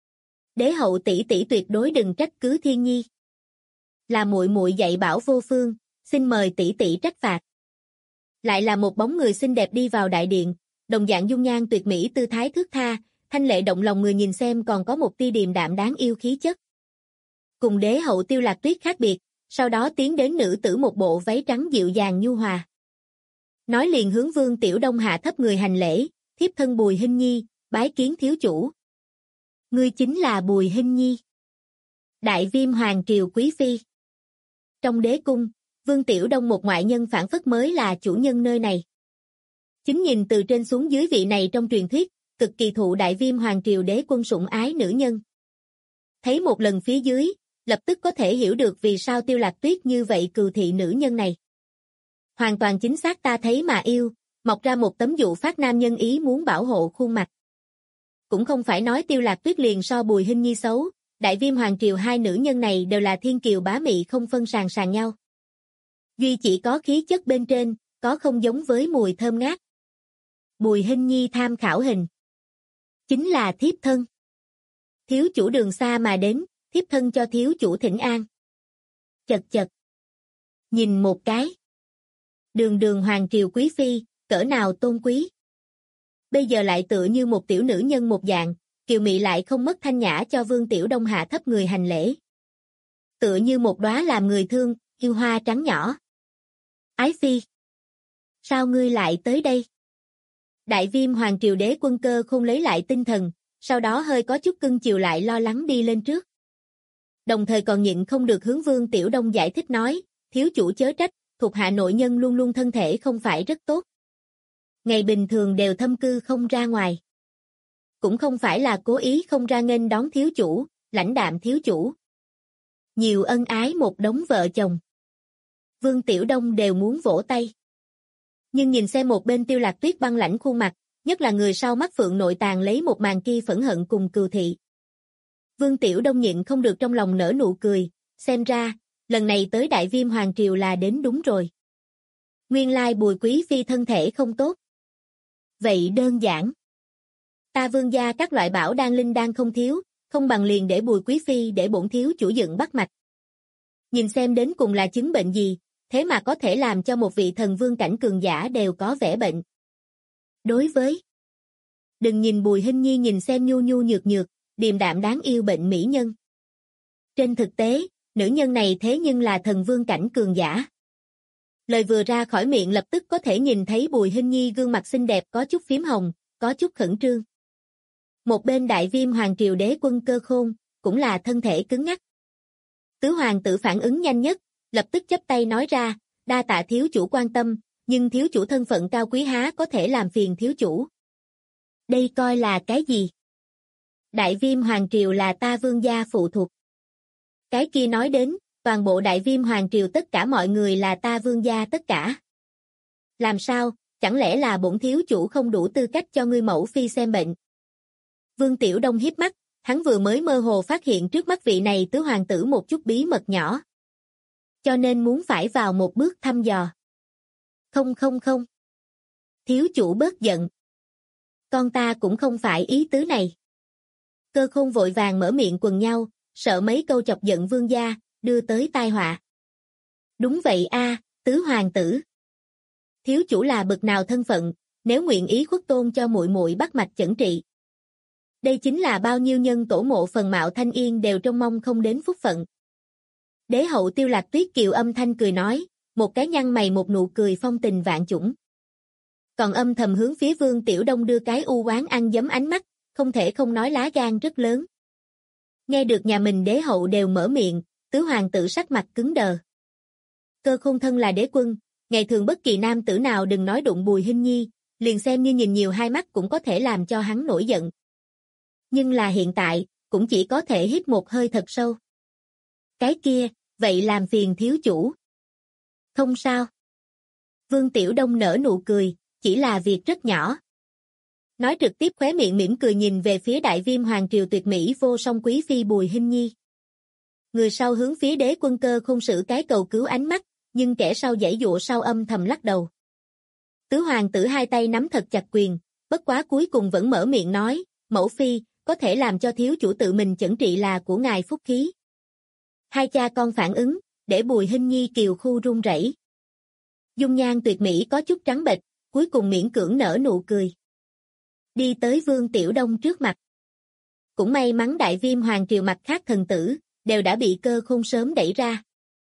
Đế hậu tỷ tỷ tuyệt đối đừng trách cứ Thiên Nhi. Là muội muội dạy bảo vô phương, xin mời tỷ tỷ trách phạt. Lại là một bóng người xinh đẹp đi vào đại điện, đồng dạng dung nhan tuyệt mỹ tư thái thướt tha, thanh lệ động lòng người nhìn xem còn có một tia điềm đạm đáng yêu khí chất. Cùng đế hậu Tiêu Lạc Tuyết khác biệt, sau đó tiến đến nữ tử một bộ váy trắng dịu dàng nhu hòa. Nói liền hướng Vương Tiểu Đông hạ thấp người hành lễ, thiếp thân Bùi Hinh Nhi, bái kiến thiếu chủ. Ngươi chính là Bùi Hinh Nhi. Đại Viêm Hoàng Triều quý phi. Trong đế cung, Vương Tiểu Đông một ngoại nhân phản phất mới là chủ nhân nơi này. Chính nhìn từ trên xuống dưới vị này trong truyền thuyết, cực kỳ thụ Đại Viêm Hoàng Triều đế quân sủng ái nữ nhân. Thấy một lần phía dưới, lập tức có thể hiểu được vì sao Tiêu Lạc Tuyết như vậy cừu thị nữ nhân này. Hoàn toàn chính xác ta thấy mà yêu, mọc ra một tấm dụ phát nam nhân ý muốn bảo hộ khuôn mặt. Cũng không phải nói Tiêu Lạc Tuyết liền so Bùi Hinh Nhi xấu, Đại Viêm Hoàng Triều hai nữ nhân này đều là thiên kiều bá mị không phân sàng sàng nhau. Duy chỉ có khí chất bên trên, có không giống với mùi thơm ngát. Bùi Hinh Nhi tham khảo hình. Chính là thiếp thân. Thiếu chủ đường xa mà đến, thiếp thân cho thiếu chủ thỉnh an. Chật chật. Nhìn một cái. Đường đường Hoàng Triều quý phi, cỡ nào tôn quý. Bây giờ lại tựa như một tiểu nữ nhân một dạng, kiều mị lại không mất thanh nhã cho Vương Tiểu Đông hạ thấp người hành lễ. Tựa như một đóa làm người thương, yêu hoa trắng nhỏ. Ái phi. Sao ngươi lại tới đây? Đại Viêm Hoàng Triều đế quân Cơ Khôn lấy lại tinh thần, sau đó hơi có chút cưng chiều lại lo lắng đi lên trước. Đồng thời còn nhịn không được hướng Vương Tiểu Đông giải thích nói, thiếu chủ chớ trách, thuộc hạ nội nhân luôn luôn thân thể không phải rất tốt. Ngày bình thường đều thâm cư không ra ngoài. Cũng không phải là cố ý không ra nghênh đón thiếu chủ, lãnh đạm thiếu chủ. Nhiều ân ái một đống vợ chồng. Vương Tiểu Đông đều muốn vỗ tay. Nhưng nhìn xem một bên Tiêu Lạc Tuyết băng lãnh khuôn mặt, nhất là người sau mắt phượng nội tàng lấy một màn kia phẫn hận cùng cừu thị. Vương Tiểu Đông nhịn không được trong lòng nở nụ cười, xem ra, lần này tới Đại Viêm Hoàng Triều là đến đúng rồi. Nguyên lai Bùi quý phi thân thể không tốt. Vậy đơn giản. Ta Vương gia các loại bảo đan linh đan không thiếu, không bằng liền để Bùi quý phi để bổn thiếu chủ dựng bắt mạch. Nhìn xem đến cùng là chứng bệnh gì, thế mà có thể làm cho một vị thần vương cảnh cường giả đều có vẻ bệnh. Đối với đừng nhìn Bùi Hinh Nhi nhìn xem nhu nhu nhược nhược, điềm đạm đáng yêu bệnh mỹ nhân. Trên thực tế, nữ nhân này thế nhưng là thần vương cảnh cường giả. Lời vừa ra khỏi miệng lập tức có thể nhìn thấy Bùi Hinh Nhi gương mặt xinh đẹp có chút phím hồng, có chút khẩn trương. Một bên đại viêm hoàng triều đế quân Cơ Khôn, cũng là thân thể cứng ngắc. Tứ hoàng tử phản ứng nhanh nhất, lập tức chắp tay nói ra, đa tạ thiếu chủ quan tâm, nhưng thiếu chủ thân phận cao quý há có thể làm phiền thiếu chủ. Đây coi là cái gì? Đại viêm hoàng triều là ta vương gia phụ thuộc. Cái kia nói đến, toàn bộ đại viêm hoàng triều tất cả mọi người là ta vương gia tất cả. Làm sao, chẳng lẽ là bổn thiếu chủ không đủ tư cách cho ngươi mẫu phi xem bệnh? Vương Tiểu Đông hiếp mắt, hắn vừa mới mơ hồ phát hiện trước mắt vị này tứ hoàng tử một chút bí mật nhỏ. Cho nên muốn phải vào một bước thăm dò. Không. Thiếu chủ bớt giận. Con ta cũng không phải ý tứ này. Cơ Khôn vội vàng mở miệng quần nhau, sợ mấy câu chọc giận vương gia, đưa tới tai họa. Đúng vậy a, tứ hoàng tử. Thiếu chủ là bậc nào thân phận, nếu nguyện ý khuất tôn cho muội muội bắt mạch chẩn trị. Đây chính là bao nhiêu nhân tổ mộ phần mạo thanh yên đều trông mong không đến phúc phận. Đế hậu Tiêu Lạc Tuyết kiều âm thanh cười nói, một cái nhăn mày một nụ cười phong tình vạn chủng. Còn âm thầm hướng phía Vương Tiểu Đông đưa cái u oán ăn giấm ánh mắt, không thể không nói lá gan rất lớn. Nghe được nhà mình đế hậu đều mở miệng, tứ hoàng tử sắc mặt cứng đờ. Cơ Khôn thân là đế quân, ngày thường bất kỳ nam tử nào đừng nói đụng Bùi Hinh Nhi, liền xem như nhìn nhiều hai mắt cũng có thể làm cho hắn nổi giận. Nhưng là hiện tại, cũng chỉ có thể hít một hơi thật sâu. Cái kia, vậy làm phiền thiếu chủ. Không sao. Vương Tiểu Đông nở nụ cười, chỉ là việc rất nhỏ. Nói trực tiếp khóe miệng mỉm cười nhìn về phía đại viêm hoàng triều tuyệt mỹ vô song quý phi Bùi Hinh Nhi. Người sau hướng phía đế quân Cơ Khôn sử cái cầu cứu ánh mắt, nhưng kẻ sau giãy giụa sau âm thầm lắc đầu. Tứ hoàng tử hai tay nắm thật chặt quyền, bất quá cuối cùng vẫn mở miệng nói, mẫu phi, có thể làm cho thiếu chủ tự mình chẩn trị là của ngài phúc khí. Hai cha con phản ứng, để Bùi Hinh Nhi kiều khu run rẩy. Dung nhan tuyệt mỹ có chút trắng bệch, cuối cùng miễn cưỡng nở nụ cười. Đi tới Vương Tiểu Đông trước mặt. Cũng may mắn đại viêm hoàng triều mặt khác thần tử, đều đã bị Cơ Khôn sớm đẩy ra.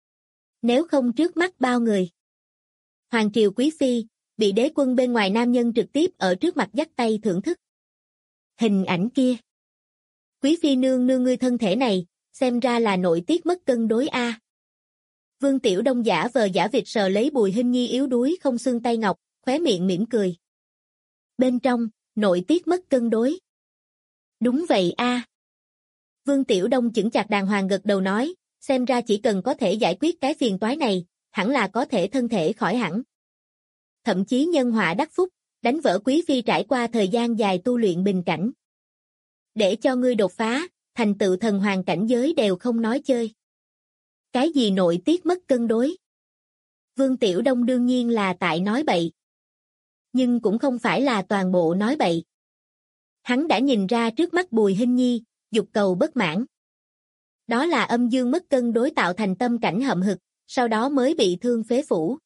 Nếu không trước mắt bao người. Hoàng triều quý phi, bị đế quân bên ngoài nam nhân trực tiếp ở trước mặt dắt tay thưởng thức. Hình ảnh kia. Quý phi nương nương ngươi thân thể này, xem ra là nội tiết mất cân đối a. Vương Tiểu Đông giả vờ giả vịt sờ lấy Bùi Hinh Nhi yếu đuối không xương tay ngọc, khóe miệng mỉm cười. Bên trong, nội tiết mất cân đối. Đúng vậy a. Vương Tiểu Đông chững chạc đàng hoàng gật đầu nói, xem ra chỉ cần có thể giải quyết cái phiền toái này, hẳn là có thể thân thể khỏi hẳn. Thậm chí nhân họa đắc phúc, đánh vỡ quý phi trải qua thời gian dài tu luyện bình cảnh. Để cho ngươi đột phá, thành tựu thần hoàng cảnh giới đều không nói chơi. Cái gì nội tiết mất cân đối? Vương Tiểu Đông đương nhiên là tại nói bậy. Nhưng cũng không phải là toàn bộ nói bậy. Hắn đã nhìn ra trước mắt Bùi Hinh Nhi, dục cầu bất mãn. Đó là âm dương mất cân đối tạo thành tâm cảnh hậm hực, sau đó mới bị thương phế phủ.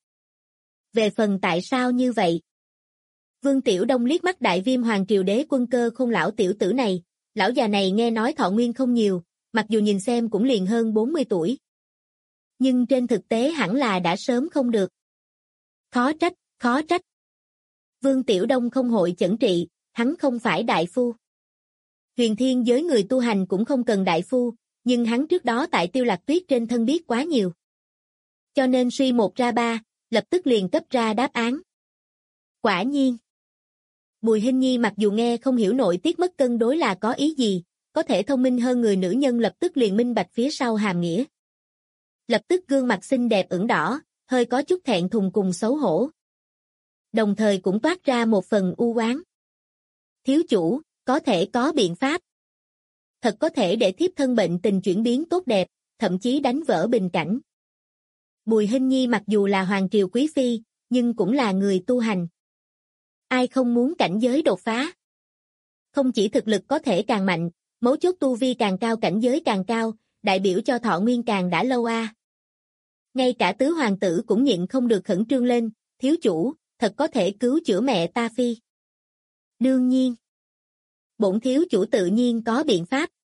Về phần tại sao như vậy? Vương Tiểu Đông liếc mắt đại viêm hoàng triều đế quân Cơ Khôn lão tiểu tử này, lão già này nghe nói thọ nguyên không nhiều, mặc dù nhìn xem cũng liền hơn 40 tuổi. Nhưng trên thực tế hẳn là đã sớm không được. Khó trách. Vương Tiểu Đông không hội chẩn trị, hắn không phải đại phu. Huyền thiên giới người tu hành cũng không cần đại phu, nhưng hắn trước đó tại Tiêu Lạc Tuyết trên thân biết quá nhiều. Cho nên suy một ra ba, lập tức liền cấp ra đáp án. Quả nhiên. Bùi Hinh Nhi mặc dù nghe không hiểu nội tiết mất cân đối là có ý gì, có thể thông minh hơn người nữ nhân lập tức liền minh bạch phía sau hàm nghĩa. Lập tức gương mặt xinh đẹp ửng đỏ, hơi có chút thẹn thùng cùng xấu hổ. Đồng thời cũng toát ra một phần u oán. Thiếu chủ, có thể có biện pháp. Thật có thể để thiếp thân bệnh tình chuyển biến tốt đẹp, thậm chí đánh vỡ bình cảnh. Bùi Hinh Nhi mặc dù là hoàng triều quý phi, nhưng cũng là người tu hành. Ai không muốn cảnh giới đột phá? Không chỉ thực lực có thể càng mạnh, mấu chốt tu vi càng cao cảnh giới càng cao, đại biểu cho thọ nguyên càng đã lâu a. Ngay cả tứ hoàng tử cũng nhịn không được khẩn trương lên, thiếu chủ, thật có thể cứu chữa mẹ ta phi. Đương nhiên. Bổn thiếu chủ tự nhiên có biện pháp.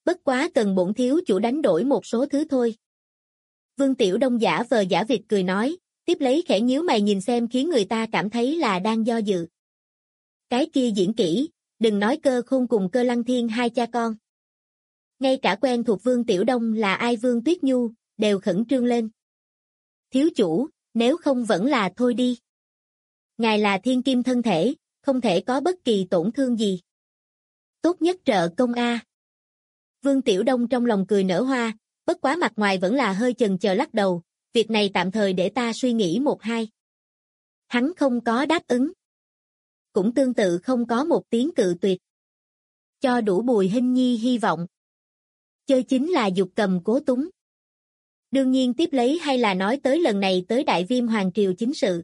Bất quá cần bổn thiếu chủ đánh đổi một số thứ thôi. Vương Tiểu Đông giả vờ giả vịt cười nói, tiếp lấy khẽ nhíu mày nhìn xem khiến người ta cảm thấy là đang do dự. Cái kia diễn kỹ, đừng nói Cơ Khôn cùng Cơ Lăng Thiên hai cha con. Ngay cả quen thuộc Vương Tiểu Đông là ai Vương Tuyết Nhu, đều khẩn trương lên. Thiếu chủ, nếu không vẫn là thôi đi. Ngài là thiên kim thân thể, không thể có bất kỳ tổn thương gì. Tốt nhất trợ công a. Vương Tiểu Đông trong lòng cười nở hoa, bất quá mặt ngoài vẫn là hơi chần chờ lắc đầu, việc này tạm thời để ta suy nghĩ một hai. Hắn không có đáp ứng. Cũng tương tự không có một tiếng cự tuyệt. Cho đủ Bùi Hinh Nhi hy vọng. Chơi chính là dục cầm cố túng. Đương nhiên tiếp lấy hay là nói tới lần này tới Đại Viêm Hoàng Triều chính sự.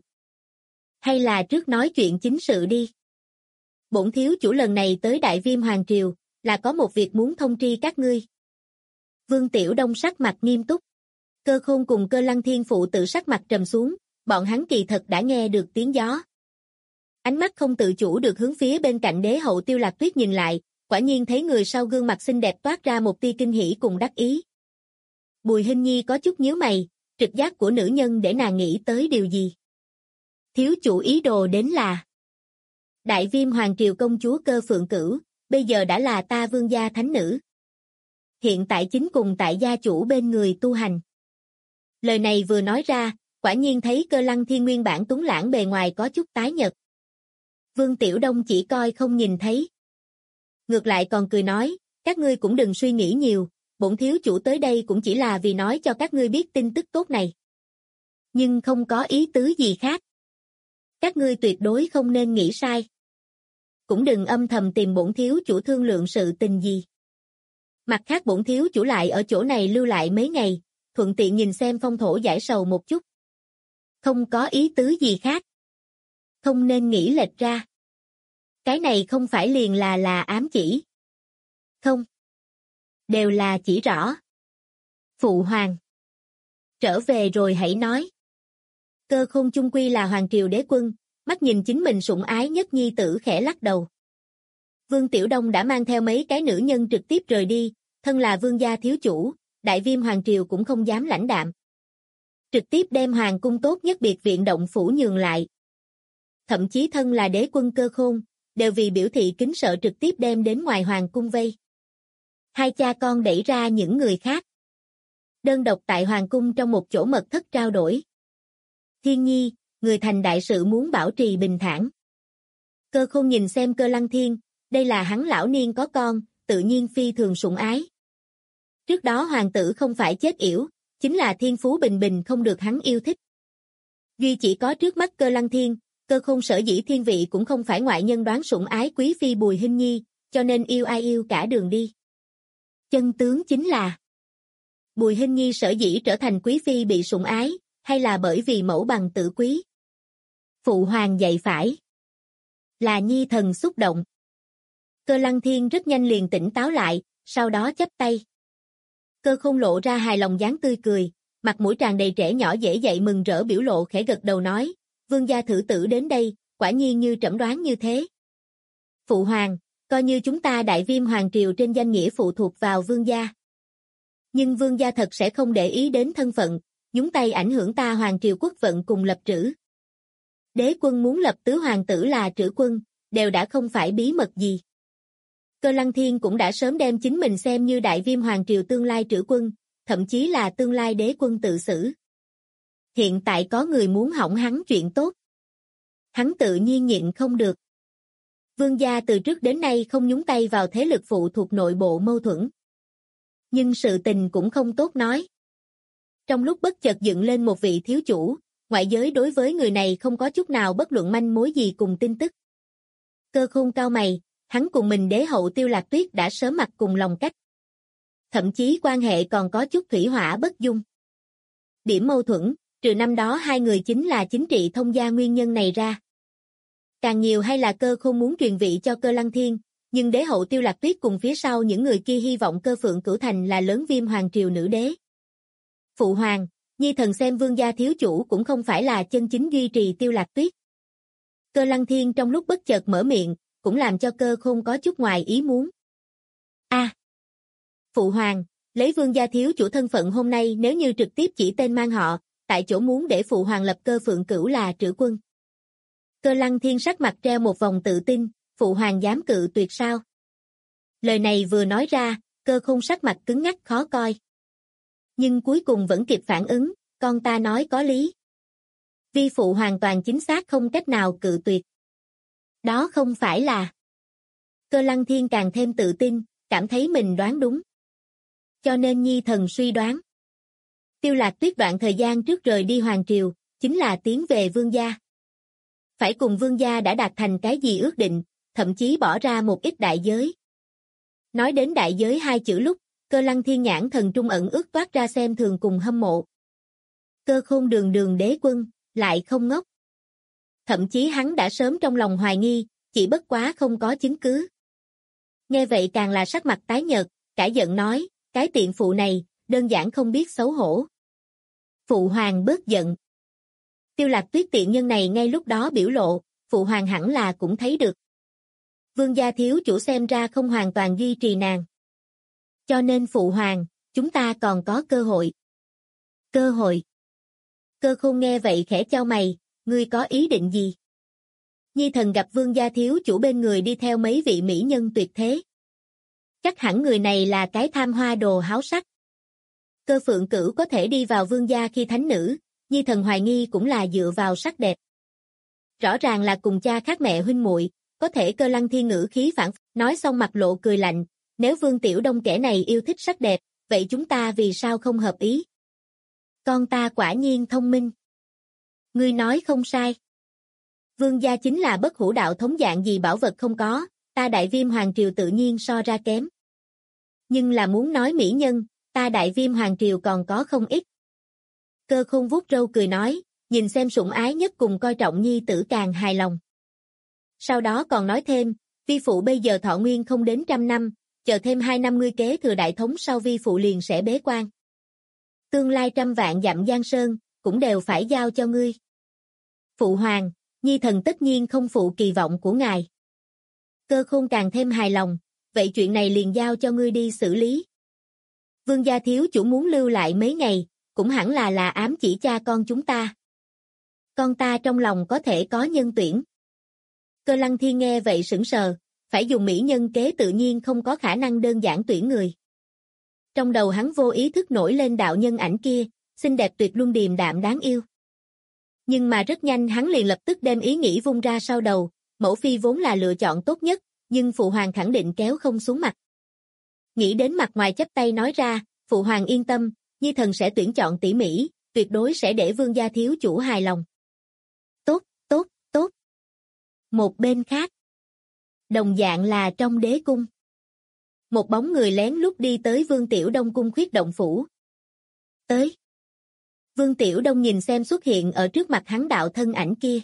Hay là trước nói chuyện chính sự đi. Bổn thiếu chủ lần này tới Đại Viêm Hoàng Triều, là có một việc muốn thông tri các ngươi. Vương Tiểu Đông sắc mặt nghiêm túc. Cơ Khôn cùng Cơ Lăng Thiên phụ tự sắc mặt trầm xuống, bọn hắn kỳ thật đã nghe được tiếng gió. Ánh mắt không tự chủ được hướng phía bên cạnh đế hậu Tiêu Lạc Tuyết nhìn lại, quả nhiên thấy người sau gương mặt xinh đẹp toát ra một tia kinh hỉ cùng đắc ý. Bùi Hinh Nhi có chút nhíu mày, trực giác của nữ nhân để nàng nghĩ tới điều gì. Thiếu chủ ý đồ đến là Đại Viêm Hoàng Triều công chúa Cơ Phượng Cửu, bây giờ đã là ta vương gia thánh nữ. Hiện tại chính cùng tại gia chủ bên người tu hành. Lời này vừa nói ra, quả nhiên thấy Cơ Lăng Thiên nguyên bản tuấn lãng bề ngoài có chút tái nhợt. Vương Tiểu Đông chỉ coi không nhìn thấy. Ngược lại còn cười nói, các ngươi cũng đừng suy nghĩ nhiều, bổn thiếu chủ tới đây cũng chỉ là vì nói cho các ngươi biết tin tức tốt này. Nhưng không có ý tứ gì khác. Các ngươi tuyệt đối không nên nghĩ sai. Cũng đừng âm thầm tìm bổn thiếu chủ thương lượng sự tình gì. Mặt khác bổn thiếu chủ lại ở chỗ này lưu lại mấy ngày, thuận tiện nhìn xem phong thổ giải sầu một chút. Không có ý tứ gì khác. Không nên nghĩ lệch ra. Cái này không phải liền là ám chỉ. Không. Đều là chỉ rõ. Phụ hoàng. Trở về rồi hãy nói. Cơ Khôn chung quy là hoàng triều đế quân, mắt nhìn chính mình sủng ái nhất nhi tử khẽ lắc đầu. Vương Tiểu Đông đã mang theo mấy cái nữ nhân trực tiếp rời đi, thân là vương gia thiếu chủ, Đại Viêm Hoàng Triều cũng không dám lãnh đạm. Trực tiếp đem hoàng cung tốt nhất biệt viện động phủ nhường lại. Thậm chí thân là đế quân Cơ Khôn, đều vì biểu thị kính sợ trực tiếp đem đến ngoài hoàng cung vây. Hai cha con đẩy ra những người khác. Đơn độc tại hoàng cung trong một chỗ mật thất trao đổi. Thiên Nhi, người thành đại sự muốn bảo trì bình thản. Cơ Khôn nhìn xem Cơ Lăng Thiên, đây là hắn lão niên có con, tự nhiên phi thường sủng ái. Trước đó hoàng tử không phải chết yểu, chính là thiên phú bình bình không được hắn yêu thích. Duy chỉ có trước mắt Cơ Lăng Thiên, Cơ Khôn sở dĩ thiên vị cũng không phải ngoại nhân đoán sủng ái quý phi Bùi Hinh Nhi, cho nên yêu ai yêu cả đường đi. Chân tướng chính là Bùi Hinh Nhi sở dĩ trở thành quý phi bị sủng ái, hay là bởi vì mẫu bằng tử quý. Phụ hoàng dạy phải. Là nhi thần xúc động. Cơ Lăng Thiên rất nhanh liền tỉnh táo lại, sau đó chắp tay. Cơ Khôn lộ ra hài lòng dáng tươi cười, mặt mũi tràn đầy trẻ nhỏ dễ dậy mừng rỡ biểu lộ khẽ gật đầu nói, vương gia thử tử đến đây, quả nhiên như trẫm đoán như thế. Phụ hoàng, coi như chúng ta Đại Viêm Hoàng Triều trên danh nghĩa phụ thuộc vào vương gia. Nhưng vương gia thật sẽ không để ý đến thân phận, nhúng tay ảnh hưởng ta Hoàng Triều quốc vận cùng lập trữ. Đế quân muốn lập tứ hoàng tử là trữ quân, đều đã không phải bí mật gì. Cơ Lăng Thiên cũng đã sớm đem chính mình xem như Đại Viêm Hoàng Triều tương lai trữ quân, thậm chí là tương lai đế quân tự xử. Hiện tại có người muốn hỏng hắn chuyện tốt. Hắn tự nhiên nhịn không được. Vương gia từ trước đến nay không nhúng tay vào thế lực phụ thuộc nội bộ mâu thuẫn. Nhưng sự tình cũng không tốt nói. Trong lúc bất chợt dựng lên một vị thiếu chủ, ngoại giới đối với người này không có chút nào bất luận manh mối gì cùng tin tức. Cơ Khôn cao mày, hắn cùng mình đế hậu Tiêu Lạc Tuyết đã sớm mặt cùng lòng cách. Thậm chí quan hệ còn có chút thủy hỏa bất dung. Điểm mâu thuẫn, trừ năm đó hai người chính là chính trị thông gia nguyên nhân này ra. Càng nhiều hay là Cơ Khôn muốn truyền vị cho Cơ Lăng Thiên, nhưng đế hậu Tiêu Lạc Tuyết cùng phía sau những người kia hy vọng Cơ Phượng Cửu thành là lớn Viêm Hoàng Triều nữ đế. Phụ hoàng, nhi thần xem vương gia thiếu chủ cũng không phải là chân chính duy trì Tiêu Lạc Tuyết. Cơ Lăng Thiên trong lúc bất chợt mở miệng, cũng làm cho Cơ Khôn có chút ngoài ý muốn. Phụ hoàng, lấy Vương gia thiếu chủ thân phận hôm nay nếu như trực tiếp chỉ tên mang họ, tại chỗ muốn để phụ hoàng lập Cơ Phượng Cửu là trữ quân. Cơ Lăng Thiên sắc mặt treo một vòng tự tin, phụ hoàng dám cự tuyệt sao? Lời này vừa nói ra, Cơ Khôn sắc mặt cứng ngắc khó coi. Nhưng cuối cùng vẫn kịp phản ứng, con ta nói có lý. Vi phụ hoàn toàn chính xác không cách nào cự tuyệt. Đó không phải là... Cơ Lăng Thiên càng thêm tự tin, cảm thấy mình đoán đúng. Cho nên nhi thần suy đoán. Tiêu Lạc Tuyết đoạn thời gian trước rời đi Hoàng Triều, chính là tiến về Vương gia. Phải cùng Vương gia đã đạt thành cái gì ước định, thậm chí bỏ ra một ít đại giới. Nói đến đại giới hai chữ lúc, Cơ Lăng Thiên nhãn thần trung ẩn ước toát ra xem thường cùng hâm mộ. Cơ Khôn đường đế quân, lại không ngốc. Thậm chí hắn đã sớm trong lòng hoài nghi, chỉ bất quá không có chứng cứ. Nghe vậy càng là sắc mặt tái nhợt, cãi giận nói, cái tiện phụ này, đơn giản không biết xấu hổ. Phụ hoàng bớt giận. Tiêu Lạc Tuyết tiện nhân này ngay lúc đó biểu lộ, phụ hoàng hẳn là cũng thấy được. Vương gia thiếu chủ xem ra không hoàn toàn duy trì nàng. Cho nên phụ hoàng, chúng ta còn có cơ hội. Cơ hội. Cơ Khôn nghe vậy khẽ chau mày, ngươi có ý định gì? Nhi thần gặp vương gia thiếu chủ bên người đi theo mấy vị mỹ nhân tuyệt thế. Chắc hẳn người này là cái tham hoa đồ háo sắc. Cơ Phượng Cửu có thể đi vào vương gia khi thánh nữ, Nhi thần hoài nghi cũng là dựa vào sắc đẹp. Rõ ràng là cùng cha khác mẹ huynh muội, có thể Cơ Lăng Thiên ngữ khí phản nói xong mặt lộ cười lạnh, nếu Vương Tiểu Đông kẻ này yêu thích sắc đẹp, vậy chúng ta vì sao không hợp ý? Con ta quả nhiên thông minh. Ngươi nói không sai. Vương gia chính là bất hủ đạo thống dạng gì bảo vật không có, ta Đại Viêm Hoàng Triều tự nhiên so ra kém. Nhưng là muốn nói mỹ nhân, ta Đại Viêm Hoàng Triều còn có không ít. Cơ Khôn vuốt râu cười nói, nhìn xem sủng ái nhất cùng coi trọng nhi tử càng hài lòng. Sau đó còn nói thêm, vi phụ bây giờ thọ nguyên không đến 100 năm, chờ thêm 2 năm ngươi kế thừa đại thống sau vi phụ liền sẽ bế quan. Tương lai 100 vạn dặm giang sơn, cũng đều phải giao cho ngươi. Phụ hoàng, nhi thần tất nhiên không phụ kỳ vọng của ngài. Cơ Khôn càng thêm hài lòng, vậy chuyện này liền giao cho ngươi đi xử lý. Vương gia thiếu chủ muốn lưu lại mấy ngày, cũng hẳn là ám chỉ cha con chúng ta. Con ta trong lòng có thể có nhân tuyển. Cơ Lăng Thiên nghe vậy sững sờ, phải dùng mỹ nhân kế tự nhiên không có khả năng đơn giản tuyển người. Trong đầu hắn vô ý thức nổi lên đạo nhân ảnh kia, xinh đẹp tuyệt luân điềm đạm đáng yêu. Nhưng mà rất nhanh hắn liền lập tức đem ý nghĩ vung ra sau đầu, mẫu phi vốn là lựa chọn tốt nhất, nhưng phụ hoàng khẳng định kéo không xuống mặt. Nghĩ đến mặt ngoài chắp tay nói ra, phụ hoàng yên tâm, nhi thần sẽ tuyển chọn tỉ mỉ, tuyệt đối sẽ để vương gia thiếu chủ hài lòng. Tốt, tốt, tốt. Một bên khác, đồng dạng là trong đế cung. Một bóng người lén lút đi tới Vương Tiểu Đông cung khuyết động phủ. Tới. Vương Tiểu Đông nhìn xem xuất hiện ở trước mặt hắn đạo thân ảnh kia.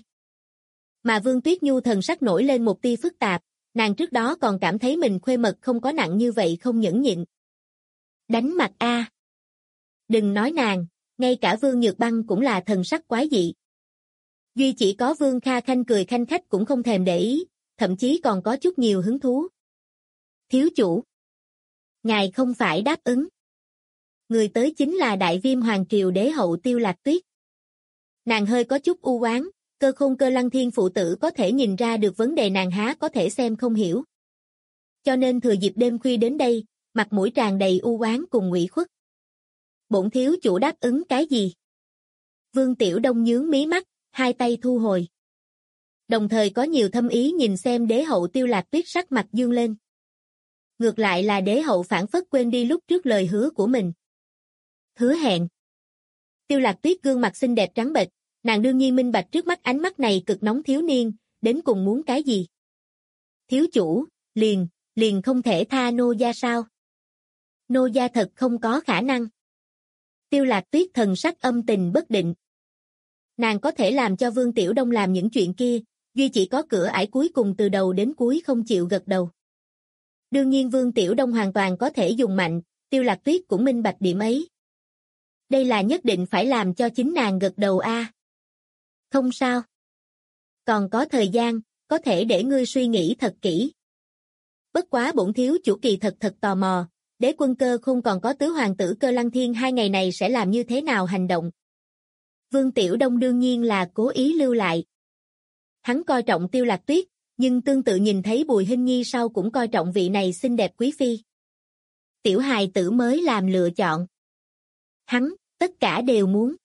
Mà Vương Tuyết Nhu thần sắc nổi lên một tia phức tạp, nàng trước đó còn cảm thấy mình khuê mật không có nặng như vậy không nhẫn nhịn. Đánh mặt a. Đừng nói nàng, ngay cả Vương Nhược Băng cũng là thần sắc quái dị. Duy chỉ có Vương Kha Khanh cười khanh khách cũng không thèm để ý, thậm chí còn có chút nhiều hứng thú. Thiếu chủ. Ngài không phải đáp ứng. Người tới chính là Đại Viêm Hoàng Triều đế hậu Tiêu Lạc Tuyết. Nàng hơi có chút u oán, Cơ Khôn Cơ Lăng Thiên phụ tử có thể nhìn ra được vấn đề nàng há có thể xem không hiểu. Cho nên thừa dịp đêm khuya đến đây, mặt mũi tràn đầy u oán cùng ủy khuất. Bổn thiếu chủ đáp ứng cái gì? Vương Tiểu Đông nhướng mí mắt, hai tay thu hồi. Đồng thời có nhiều thâm ý nhìn xem đế hậu Tiêu Lạc Tuyết sắc mặt dương lên. Ngược lại là đế hậu phản phất quên đi lúc trước lời hứa của mình. Hứa hẹn. Tiêu Lạc Tuyết gương mặt xinh đẹp trắng bệch, nàng đương nhiên minh bạch trước mắt ánh mắt này cực nóng thiếu niên, đến cùng muốn cái gì? Thiếu chủ, liền không thể tha nô gia sao? Nô gia thật không có khả năng. Tiêu Lạc Tuyết thần sắc âm tình bất định. Nàng có thể làm cho Vương Tiểu Đông làm những chuyện kia, duy chỉ có cửa ải cuối cùng từ đầu đến cuối không chịu gật đầu. Đương nhiên Vương Tiểu Đông hoàn toàn có thể dùng mạnh, Tiêu Lạc Tuyết cũng minh bạch điểm ấy. Đây là nhất định phải làm cho chính nàng gật đầu a. Không sao. Còn có thời gian, có thể để ngươi suy nghĩ thật kỹ. Bất quá bổn thiếu chủ kỳ thật tò mò, Đế Quân Cơ không còn có tứ hoàng tử Cơ Lăng Thiên 2 ngày này sẽ làm như thế nào hành động. Vương Tiểu Đông đương nhiên là cố ý lưu lại. Hắn coi trọng Tiêu Lạc Tuyết, nhưng tương tự nhìn thấy Bùi Hinh Nhi sau cũng coi trọng vị này xinh đẹp quý phi. Tiểu hài tử mới làm lựa chọn. Hắn, tất cả đều muốn.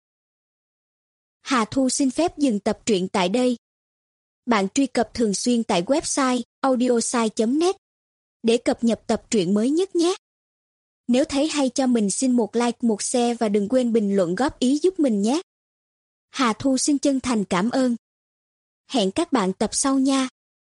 Hà Thu xin phép dừng tập truyện tại đây. Bạn truy cập thường xuyên tại website audiosai.net để cập nhật tập truyện mới nhất nhé. Nếu thấy hay cho mình xin một like, một share và đừng quên bình luận góp ý giúp mình nhé. Hà Thu xin chân thành cảm ơn. Hẹn các bạn tập sau nha.